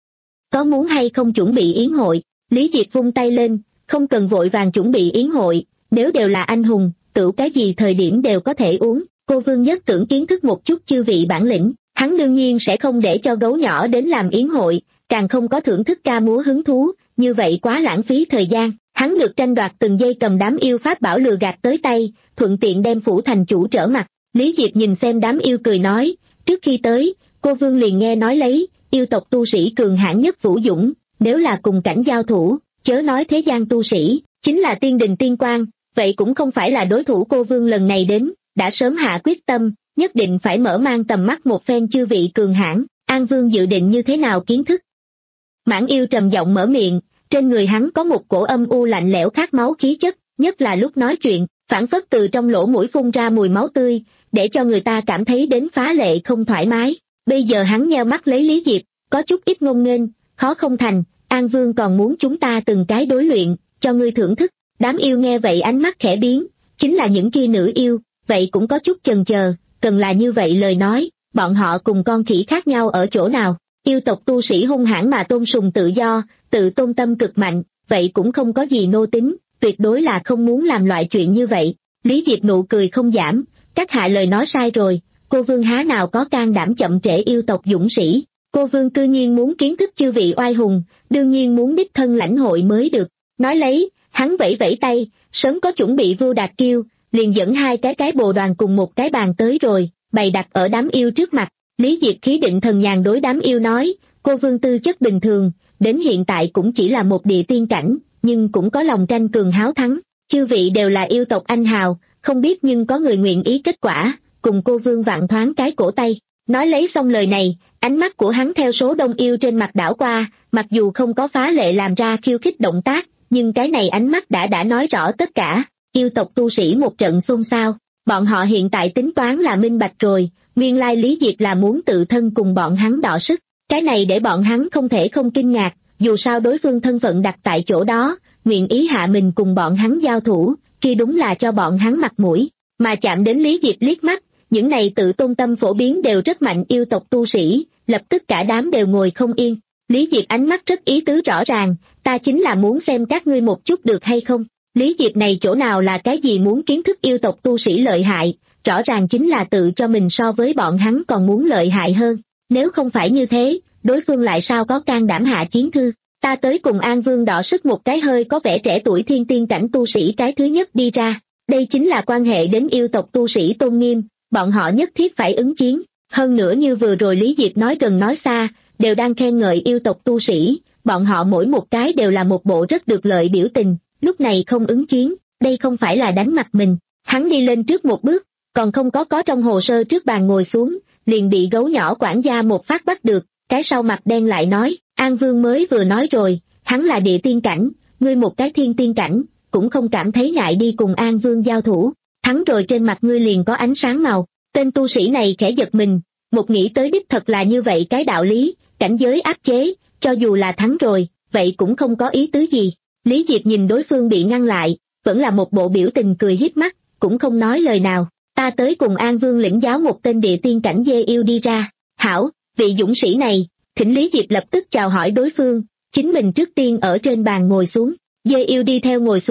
có muốn hay không chuẩn bị yến hội. Lý Diệp vung tay lên, không cần vội vàng chuẩn bị yến hội, nếu đều là anh hùng, tửu cái gì thời điểm đều có thể uống. Cô Vương nhất tưởng kiến thức một chút chư vị bản lĩnh, hắn đương nhiên sẽ không để cho gấu nhỏ đến làm yến hội, càng không có thưởng thức ca múa hứng thú, như vậy quá lãng phí thời gian. Hắn được tranh đoạt từng giây cầm đám yêu pháp bảo lừa gạt tới tay, thuận tiện đem phủ thành chủ trở mặt. Lý Diệp nhìn xem đám yêu cười nói, trước khi tới, cô Vương liền nghe nói lấy, yêu tộc tu sĩ cường hãn nhất Vũ Dũng, nếu là cùng cảnh giao thủ, chớ nói thế gian tu sĩ, chính là tiên đình tiên quan, vậy cũng không phải là đối thủ. Cô Vương lần này đến, đã sớm hạ quyết tâm, nhất định phải mở mang tầm mắt một phen chư vị cường hãn. An Vương dự định như thế nào kiến thức? Mãn yêu trầm giọng mở miệng, trên người hắn có một cổ âm u lạnh lẽo khát máu khí chất, nhất là lúc nói chuyện, phảng phất từ trong lỗ mũi phun ra mùi máu tươi, để cho người ta cảm thấy đến phá lệ không thoải mái. Bây giờ hắn nheo mắt lấy Lý Diệp, có chút ít ngông nghênh, khó không thành, An Vương còn muốn chúng ta từng cái đối luyện, cho ngươi thưởng thức. Đám yêu nghe vậy ánh mắt khẽ biến, chính là những kia nữ yêu, vậy cũng có chút chần chờ, cần là như vậy lời nói, bọn họ cùng con khỉ khác nhau ở chỗ nào. Yêu tộc tu sĩ hung hãn mà tôn sùng tự do, tự tôn tâm cực mạnh, vậy cũng không có gì nô tính, tuyệt đối là không muốn làm loại chuyện như vậy. Lý Diệp nụ cười không giảm, các hạ lời nói sai rồi, cô Vương há nào có can đảm chậm trễ yêu tộc dũng sĩ. Cô Vương cư nhiên muốn kiến thức chư vị oai hùng, đương nhiên muốn đích thân lãnh hội mới được. Nói lấy, hắn vẫy vẫy tay, sớm có chuẩn bị Vưu Đạt Kiêu, liền dẫn hai cái cái bồ đoàn cùng một cái bàn tới rồi, bày đặt ở đám yêu trước mặt. Lý Diệp khí định thần nhàn đối đám yêu nói, cô Vương tư chất bình thường, đến hiện tại cũng chỉ là một địa tiên cảnh, nhưng cũng có lòng tranh cường háo thắng. Chư vị đều là yêu tộc anh hào, không biết nhưng có người nguyện ý kết quả, cùng cô Vương vặn thoáng cái cổ tay. Nói lấy xong lời này, ánh mắt của hắn theo số đông yêu trên mặt đảo qua, mặc dù không có phá lệ làm ra khiêu khích động tác, nhưng cái này ánh mắt đã đã nói rõ tất cả. Yêu tộc tu sĩ một trận xôn xao, bọn họ hiện tại tính toán là minh bạch rồi, nguyên lai Lý Diệp là muốn tự thân cùng bọn hắn đọ sức. Cái này để bọn hắn không thể không kinh ngạc, dù sao đối phương thân phận đặt tại chỗ đó, nguyện ý hạ mình cùng bọn hắn giao thủ, kia đúng là cho bọn hắn mặt mũi. Mà chạm đến Lý Diệp liếc mắt, những này tự tôn tâm phổ biến đều rất mạnh yêu tộc tu sĩ, lập tức cả đám đều ngồi không yên. Lý Diệp ánh mắt rất ý tứ rõ ràng, ta chính là muốn xem các ngươi một chút được hay không. Lý Diệp này chỗ nào là cái gì muốn kiến thức yêu tộc tu sĩ lợi hại, rõ ràng chính là tự cho mình so với bọn hắn còn muốn lợi hại hơn. Nếu không phải như thế, đối phương lại sao có can đảm hạ chiến thư. Ta tới cùng An Vương đọ sức một cái hơi có vẻ trẻ tuổi thiên tiên cảnh tu sĩ cái thứ nhất đi ra. Đây chính là quan hệ đến yêu tộc tu sĩ tôn nghiêm, bọn họ nhất thiết phải ứng chiến. Hơn nữa như vừa rồi Lý Diệp nói gần nói xa, đều đang khen ngợi yêu tộc tu sĩ, bọn họ mỗi một cái đều là một bộ rất được lợi biểu tình, lúc này không ứng chiến, đây không phải là đánh mặt mình. Hắn đi lên trước một bước, còn không có có trong hồ sơ trước bàn ngồi xuống, liền bị gấu nhỏ quản gia một phát bắt được, cái sau mặt đen lại nói, An Vương mới vừa nói rồi, hắn là địa tiên cảnh, ngươi một cái thiên tiên cảnh, cũng không cảm thấy ngại đi cùng An Vương giao thủ, thắng rồi trên mặt ngươi liền có ánh sáng màu. Tên tu sĩ này khẽ giật mình, một nghĩ tới đích thật là như vậy cái đạo lý, cảnh giới áp chế, cho dù là thắng rồi, vậy cũng không có ý tứ gì. Lý Diệp nhìn đối phương bị ngăn lại, vẫn là một bộ biểu tình cười hiếp mắt, cũng không nói lời nào. Ta tới cùng An Vương lĩnh giáo một tên địa tiên cảnh dê yêu đi ra. Hảo, vị dũng sĩ này, thỉnh. Lý Diệp lập tức chào hỏi đối phương, chính mình trước tiên ở trên bàn ngồi xuống. Dê yêu đi theo ngồi xuống,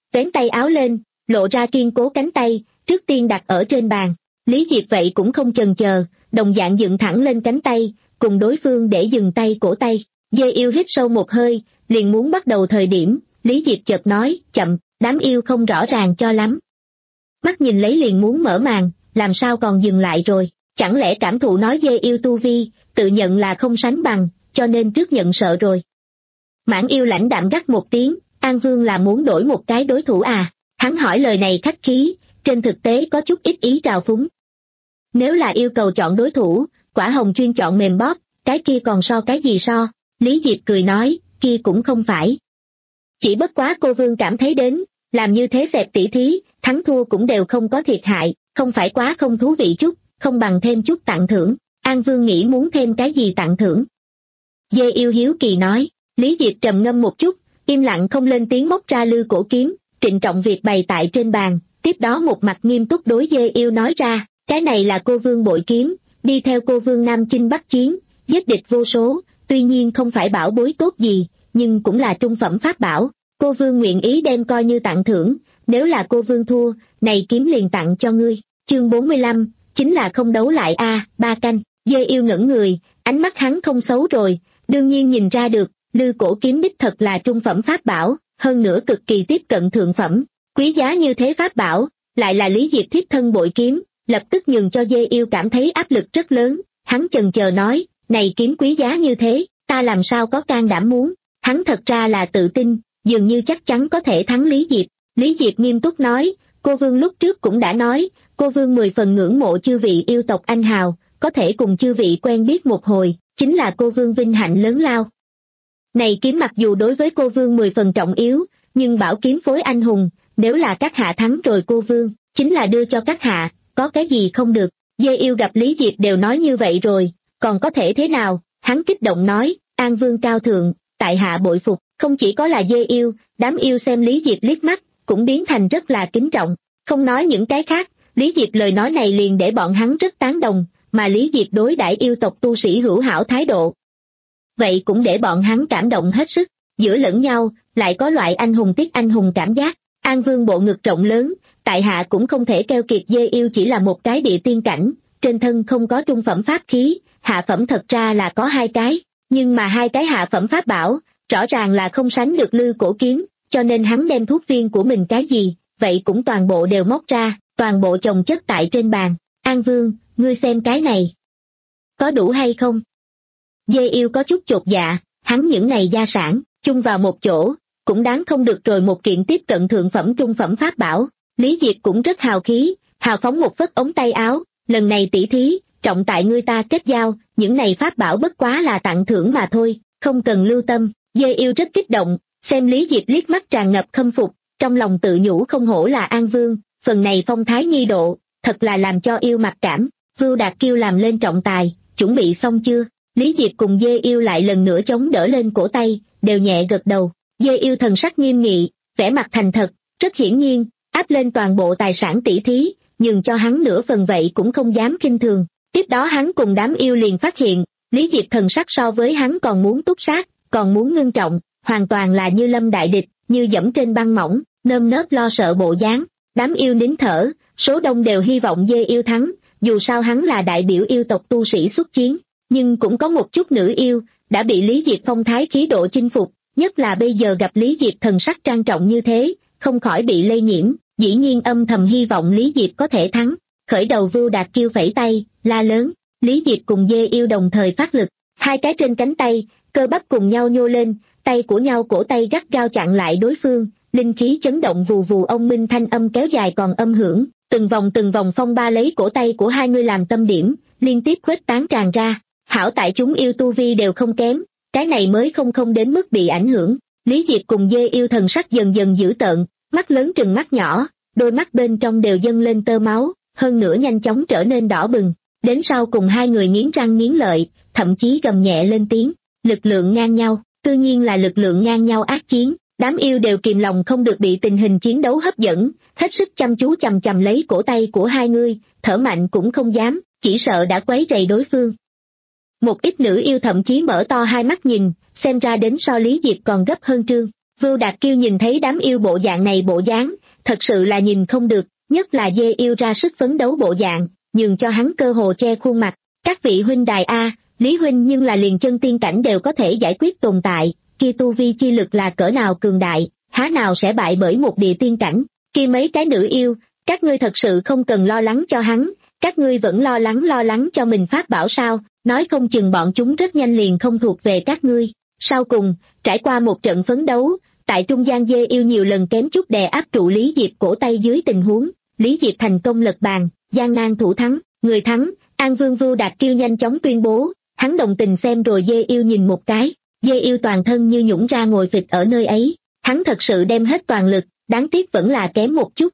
vén tay áo lên, lộ ra kiên cố cánh tay, trước tiên đặt ở trên bàn. Lý Diệp vậy cũng không chần chờ, đồng dạng dựng thẳng lên cánh tay, cùng đối phương để dừng tay cổ tay. Dê yêu hít sâu một hơi, liền muốn bắt đầu thời điểm, Lý Diệp chợt nói, chậm, đám yêu không rõ ràng cho lắm. Mắt nhìn lấy liền muốn mở màn, làm sao còn dừng lại rồi, chẳng lẽ cảm thụ nói dê yêu tu vi, tự nhận là không sánh bằng, cho nên trước nhận sợ rồi. Mãn yêu lãnh đạm gắt một tiếng, An Vương là muốn đổi một cái đối thủ à, hắn hỏi lời này khách khí, trên thực tế có chút ít ý trào phúng. Nếu là yêu cầu chọn đối thủ, Quả Hồng chuyên chọn mềm bóp, cái kia còn so cái gì so, Lý Diệp cười nói, kia cũng không phải. Chỉ bất quá cô Vương cảm thấy đến, làm như thế xẹp tỉ thí, thắng thua cũng đều không có thiệt hại, không phải quá không thú vị chút, không bằng thêm chút tặng thưởng. An Vương nghĩ muốn thêm cái gì tặng thưởng? Dê yêu hiếu kỳ nói. Lý Diệp trầm ngâm một chút, im lặng không lên tiếng móc ra lư cổ kiếm, trịnh trọng việc bày tại trên bàn, tiếp đó một mặt nghiêm túc đối dê yêu nói ra, cái này là cô Vương bội kiếm, đi theo cô Vương Nam chinh bắc chiến, giết địch vô số, tuy nhiên không phải bảo bối tốt gì, nhưng cũng là trung phẩm pháp bảo, cô Vương nguyện ý đem coi như tặng thưởng, nếu là cô Vương thua, này kiếm liền tặng cho ngươi. Chương bốn mươi lăm, chính là không đấu lại a à, ba canh. Dê yêu ngẩn người, ánh mắt hắn không xấu rồi, đương nhiên nhìn ra được, lư cổ kiếm đích thật là trung phẩm pháp bảo, hơn nữa cực kỳ tiếp cận thượng phẩm, quý giá như thế pháp bảo, lại là Lý Diệp thiếp thân bội kiếm, lập tức nhường cho dê yêu cảm thấy áp lực rất lớn, hắn chần chờ nói, này kiếm quý giá như thế, ta làm sao có can đảm muốn, hắn thật ra là tự tin, dường như chắc chắn có thể thắng Lý Diệp. Lý Diệp nghiêm túc nói, cô Vương lúc trước cũng đã nói, cô Vương mười phần ngưỡng mộ chư vị yêu tộc anh hào, có thể cùng chư vị quen biết một hồi, chính là cô Vương vinh hạnh lớn lao. Này kiếm mặc dù đối với cô Vương mười phần trọng yếu, nhưng bảo kiếm phối anh hùng, nếu là các hạ thắng rồi cô Vương, chính là đưa cho các hạ, có cái gì không được. Dê yêu gặp Lý Diệp đều nói như vậy rồi, còn có thể thế nào, hắn kích động nói, An Vương cao thượng, tại hạ bội phục, không chỉ có là dê yêu, đám yêu xem Lý Diệp liếc mắt, cũng biến thành rất là kính trọng, không nói những cái khác, Lý Diệp lời nói này liền để bọn hắn rất tán đồng, mà Lý Diệp đối đãi yêu tộc tu sĩ hữu hảo thái độ. Vậy cũng để bọn hắn cảm động hết sức, giữa lẫn nhau, lại có loại anh hùng tiếc anh hùng cảm giác. An Vương bộ ngực rộng lớn, tại hạ cũng không thể keo kiệt dê yêu chỉ là một cái địa tiên cảnh, trên thân không có trung phẩm pháp khí, hạ phẩm thật ra là có hai cái, nhưng mà hai cái hạ phẩm pháp bảo, rõ ràng là không sánh được lư cổ kiếm, cho nên hắn đem thuốc viên của mình cái gì, vậy cũng toàn bộ đều móc ra, toàn bộ chồng chất tại trên bàn. An Vương, ngươi xem cái này, có đủ hay không? Dê yêu có chút chột dạ, hắn những này gia sản, chung vào một chỗ, cũng đáng không được rồi một kiện tiếp cận thượng phẩm trung phẩm pháp bảo. Lý Diệp cũng rất hào khí, hào phóng một vất ống tay áo, lần này tỷ thí, trọng tại ngươi ta kết giao, những này pháp bảo bất quá là tặng thưởng mà thôi, không cần lưu tâm. Dê yêu rất kích động, xem Lý Diệp liếc mắt tràn ngập khâm phục, trong lòng tự nhủ không hổ là An Vương, phần này phong thái nghi độ, thật là làm cho yêu mặc cảm. Vưu Đạt Kiêu làm lên trọng tài, chuẩn bị xong chưa? Lý Diệp cùng dê yêu lại lần nữa chống đỡ lên cổ tay, đều nhẹ gật đầu. Dê yêu thần sắc nghiêm nghị, vẻ mặt thành thật, rất hiển nhiên, áp lên toàn bộ tài sản tỷ thí, nhưng cho hắn nửa phần vậy cũng không dám khinh thường. Tiếp đó hắn cùng đám yêu liền phát hiện, Lý Diệp thần sắc so với hắn còn muốn túc sát, còn muốn ngưng trọng, hoàn toàn là như lâm đại địch, như dẫm trên băng mỏng, nơm nớp lo sợ bộ dáng. Đám yêu nín thở, số đông đều hy vọng dê yêu thắng, dù sao hắn là đại biểu yêu tộc tu sĩ xuất chiến, nhưng cũng có một chút nữ yêu, đã bị Lý Diệp phong thái khí độ chinh phục, nhất là bây giờ gặp Lý Diệp thần sắc trang trọng như thế, không khỏi bị lây nhiễm, dĩ nhiên âm thầm hy vọng Lý Diệp có thể thắng. Khởi đầu Vưu Đạt Kiêu phẩy tay, la lớn, Lý Diệp cùng dê yêu đồng thời phát lực, hai cái trên cánh tay, cơ bắp cùng nhau nhô lên, tay của nhau cổ tay gắt gao chặn lại đối phương, linh khí chấn động vù vù, ông minh thanh âm kéo dài còn âm hưởng, từng vòng từng vòng phong ba lấy cổ tay của hai người làm tâm điểm, liên tiếp khuếch tán tràn ra. Hảo tại chúng yêu tu vi đều không kém, cái này mới không không đến mức bị ảnh hưởng. Lý Diệp cùng dê yêu thần sắc dần dần dữ tợn, mắt lớn trừng mắt nhỏ, đôi mắt bên trong đều dâng lên tơ máu, hơn nữa nhanh chóng trở nên đỏ bừng. Đến sau cùng hai người nghiến răng nghiến lợi, thậm chí gầm nhẹ lên tiếng, lực lượng ngang nhau, tự nhiên là lực lượng ngang nhau ác chiến. Đám yêu đều kìm lòng không được bị tình hình chiến đấu hấp dẫn, hết sức chăm chú chầm chầm lấy cổ tay của hai người, thở mạnh cũng không dám, chỉ sợ đã quấy rầy đối phương. Một ít nữ yêu thậm chí mở to hai mắt nhìn, xem ra đến so Lý Diệp còn gấp hơn trương. Vưu Đạt Kiêu nhìn thấy đám yêu bộ dạng này bộ dáng, thật sự là nhìn không được, nhất là dê yêu ra sức phấn đấu bộ dạng, nhường cho hắn cơ hồ che khuôn mặt. Các vị huynh đài a, Lý huynh nhưng là liền chân tiên cảnh đều có thể giải quyết tồn tại, kia tu vi chi lực là cỡ nào cường đại, há nào sẽ bại bởi một địa tiên cảnh, kia mấy cái nữ yêu, các ngươi thật sự không cần lo lắng cho hắn, các ngươi vẫn lo lắng lo lắng cho mình pháp bảo sao, nói không chừng bọn chúng rất nhanh liền không thuộc về các ngươi. Sau cùng, trải qua một trận phấn đấu, tại trung gian dê yêu nhiều lần kém chút đè áp trụ Lý Diệp cổ tay dưới tình huống, Lý Diệp thành công lật bàn, gian nan thủ thắng, người thắng, An Vương Vưu Đạt Kiêu nhanh chóng tuyên bố, hắn đồng tình xem rồi dê yêu nhìn một cái, dê yêu toàn thân như nhũng ra ngồi phịch ở nơi ấy, hắn thật sự đem hết toàn lực, đáng tiếc vẫn là kém một chút.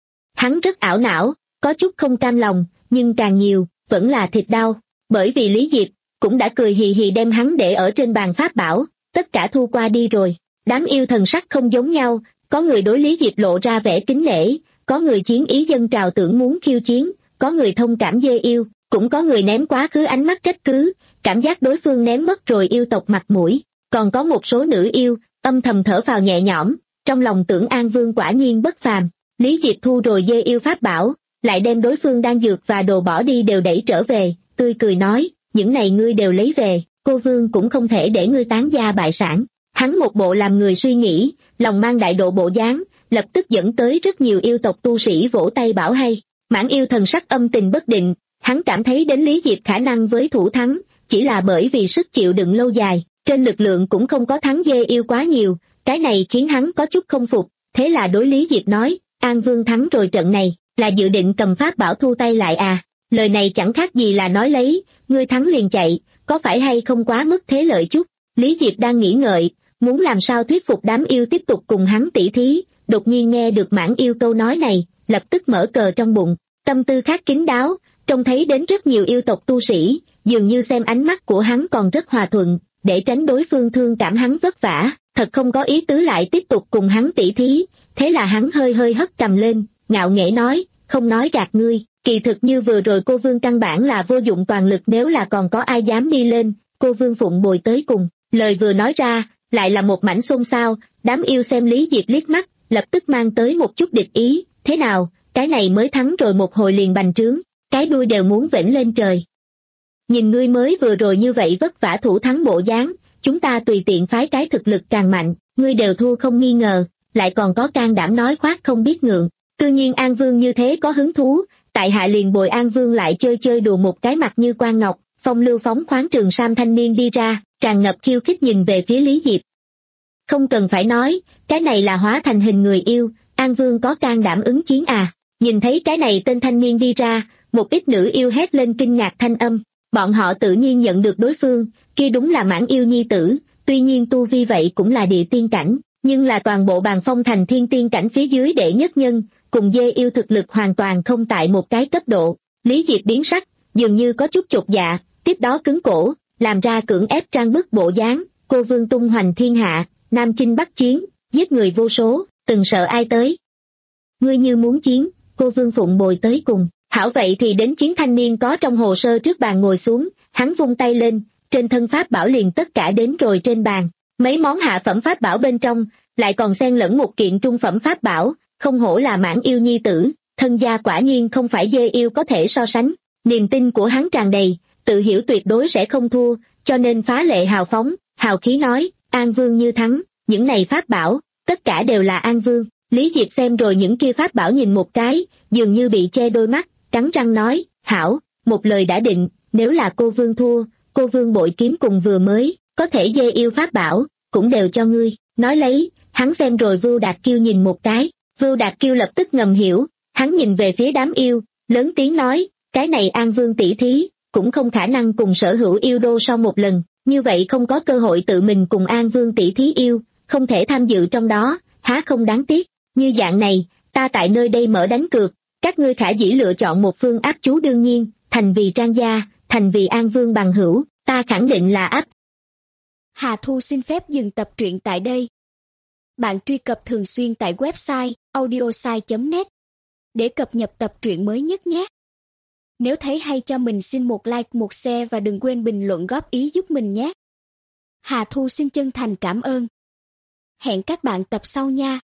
Hắn rất ảo não, có chút không cam lòng, nhưng càng nhiều, vẫn là thịt đau, bởi vì Lý Diệp cũng đã cười hì hì đem hắn để ở trên bàn pháp bảo, tất cả thu qua đi rồi. Đám yêu thần sắc không giống nhau, có người đối Lý Diệp lộ ra vẻ kính nể, có người chiến ý dâng trào tưởng muốn khiêu chiến, có người thông cảm dê yêu, cũng có người ném quá khứ ánh mắt trách cứ, cảm giác đối phương ném mất rồi yêu tộc mặt mũi, còn có một số nữ yêu, âm thầm thở phào nhẹ nhõm, trong lòng tưởng An Vương quả nhiên bất phàm. Lý Diệp thu rồi dê yêu pháp bảo, lại đem đối phương đang dược và đồ bỏ đi đều đẩy trở về, tươi cười nói, những này ngươi đều lấy về, cô Vương cũng không thể để ngươi tán gia bại sản. Hắn một bộ làm người suy nghĩ, lòng mang đại độ bộ dáng, lập tức dẫn tới rất nhiều yêu tộc tu sĩ vỗ tay bảo hay. Mãn yêu thần sắc âm tình bất định, hắn cảm thấy đến Lý Diệp khả năng với thủ thắng, chỉ là bởi vì sức chịu đựng lâu dài, trên lực lượng cũng không có thắng dê yêu quá nhiều, cái này khiến hắn có chút không phục, thế là đối Lý Diệp nói, An Vương thắng rồi trận này, là dự định cầm pháp bảo thu tay lại à, lời này chẳng khác gì là nói lấy, ngươi thắng liền chạy, có phải hay không quá mất thế lợi chút. Lý Diệp đang nghĩ ngợi, muốn làm sao thuyết phục đám yêu tiếp tục cùng hắn tỉ thí, đột nhiên nghe được Mãn yêu câu nói này, lập tức mở cờ trong bụng, tâm tư khác kín đáo, trông thấy đến rất nhiều yêu tộc tu sĩ, dường như xem ánh mắt của hắn còn rất hòa thuận, để tránh đối phương thương cảm hắn vất vả, thật không có ý tứ lại tiếp tục cùng hắn tỉ thí, thế là hắn hơi hơi hất cầm lên, ngạo nghễ nói, không nói gạt ngươi, kỳ thực như vừa rồi cô Vương căn bản là vô dụng toàn lực, nếu là còn có ai dám đi lên, cô Vương phụng bồi tới cùng. Lời vừa nói ra, lại là một mảnh xôn xao, đám yêu xem Lý Diệp liếc mắt, lập tức mang tới một chút địch ý, thế nào, cái này mới thắng rồi một hồi liền bành trướng, cái đuôi đều muốn vểnh lên trời. Nhìn ngươi mới vừa rồi như vậy vất vả thủ thắng bộ dáng, chúng ta tùy tiện phái cái thực lực càng mạnh, ngươi đều thua không nghi ngờ, lại còn có can đảm nói khoác không biết ngượng. Cư nhiên An Vương như thế có hứng thú, tại hạ liền bồi An Vương lại chơi chơi đùa một cái, mặt như quan ngọc, phong lưu phóng khoáng trường sam thanh niên đi ra, tràn ngập khiêu khích nhìn về phía Lý Diệp. Không cần phải nói, cái này là hóa thành hình người yêu, An Vương có can đảm ứng chiến à. Nhìn thấy cái này tên thanh niên đi ra, một ít nữ yêu hét lên kinh ngạc thanh âm, bọn họ tự nhiên nhận được đối phương, kia đúng là Mãn yêu nhi tử, tuy nhiên tu vi vậy cũng là địa tiên cảnh, nhưng là toàn bộ Bàn Phong thành thiên tiên cảnh phía dưới đệ nhất nhân, cùng dê yêu thực lực hoàn toàn không tại một cái cấp độ. Lý Diệp biến sắc, dường như có chút chột dạ, tiếp đó cứng cổ, làm ra cưỡng ép trang bức bộ dáng, cô Vương tung hoành thiên hạ, nam chinh bắc chiến, giết người vô số, từng sợ ai tới. Ngươi như muốn chiến, cô Vương phụng bồi tới cùng, hảo vậy thì đến chiến. Thanh niên có trong hồ sơ trước bàn ngồi xuống, hắn vung tay lên, trên thân pháp bảo liền tất cả đến rồi trên bàn, mấy món hạ phẩm pháp bảo bên trong, lại còn xen lẫn một kiện trung phẩm pháp bảo, không hổ là Mãn yêu nhi tử, thân gia quả nhiên không phải dê yêu có thể so sánh, niềm tin của hắn tràn đầy, tự hiểu tuyệt đối sẽ không thua, cho nên phá lệ hào phóng, hào khí nói, An Vương như thắng, những này pháp bảo, tất cả đều là An Vương. Lý Diệp xem rồi những kia pháp bảo nhìn một cái, dường như bị che đôi mắt, cắn răng nói, hảo, một lời đã định, nếu là cô Vương thua, cô Vương bội kiếm cùng vừa mới, có thể dê yêu pháp bảo, cũng đều cho ngươi. Nói lấy, hắn xem rồi Vưu Đạt Kiêu nhìn một cái, Vưu Đạt Kiêu lập tức ngầm hiểu, hắn nhìn về phía đám yêu, lớn tiếng nói, cái này An Vương tỷ thí, cũng không khả năng cùng sở hữu yêu đô sau một lần, như vậy không có cơ hội tự mình cùng An Vương tỷ thí yêu, không thể tham dự trong đó, há không đáng tiếc. Như dạng này, ta tại nơi đây mở đánh cược, các ngươi khả dĩ lựa chọn một phương áp chú, đương nhiên, thành vì Trang gia, thành vì An Vương bằng hữu, ta khẳng định là áp. Hà Thu xin phép dừng tập truyện tại đây. Bạn truy cập thường xuyên tại website audiosai chấm net để cập nhật tập truyện mới nhất nhé. Nếu thấy hay cho mình xin một like, một share và đừng quên bình luận góp ý giúp mình nhé. Hà Thu xin chân thành cảm ơn. Hẹn các bạn tập sau nha.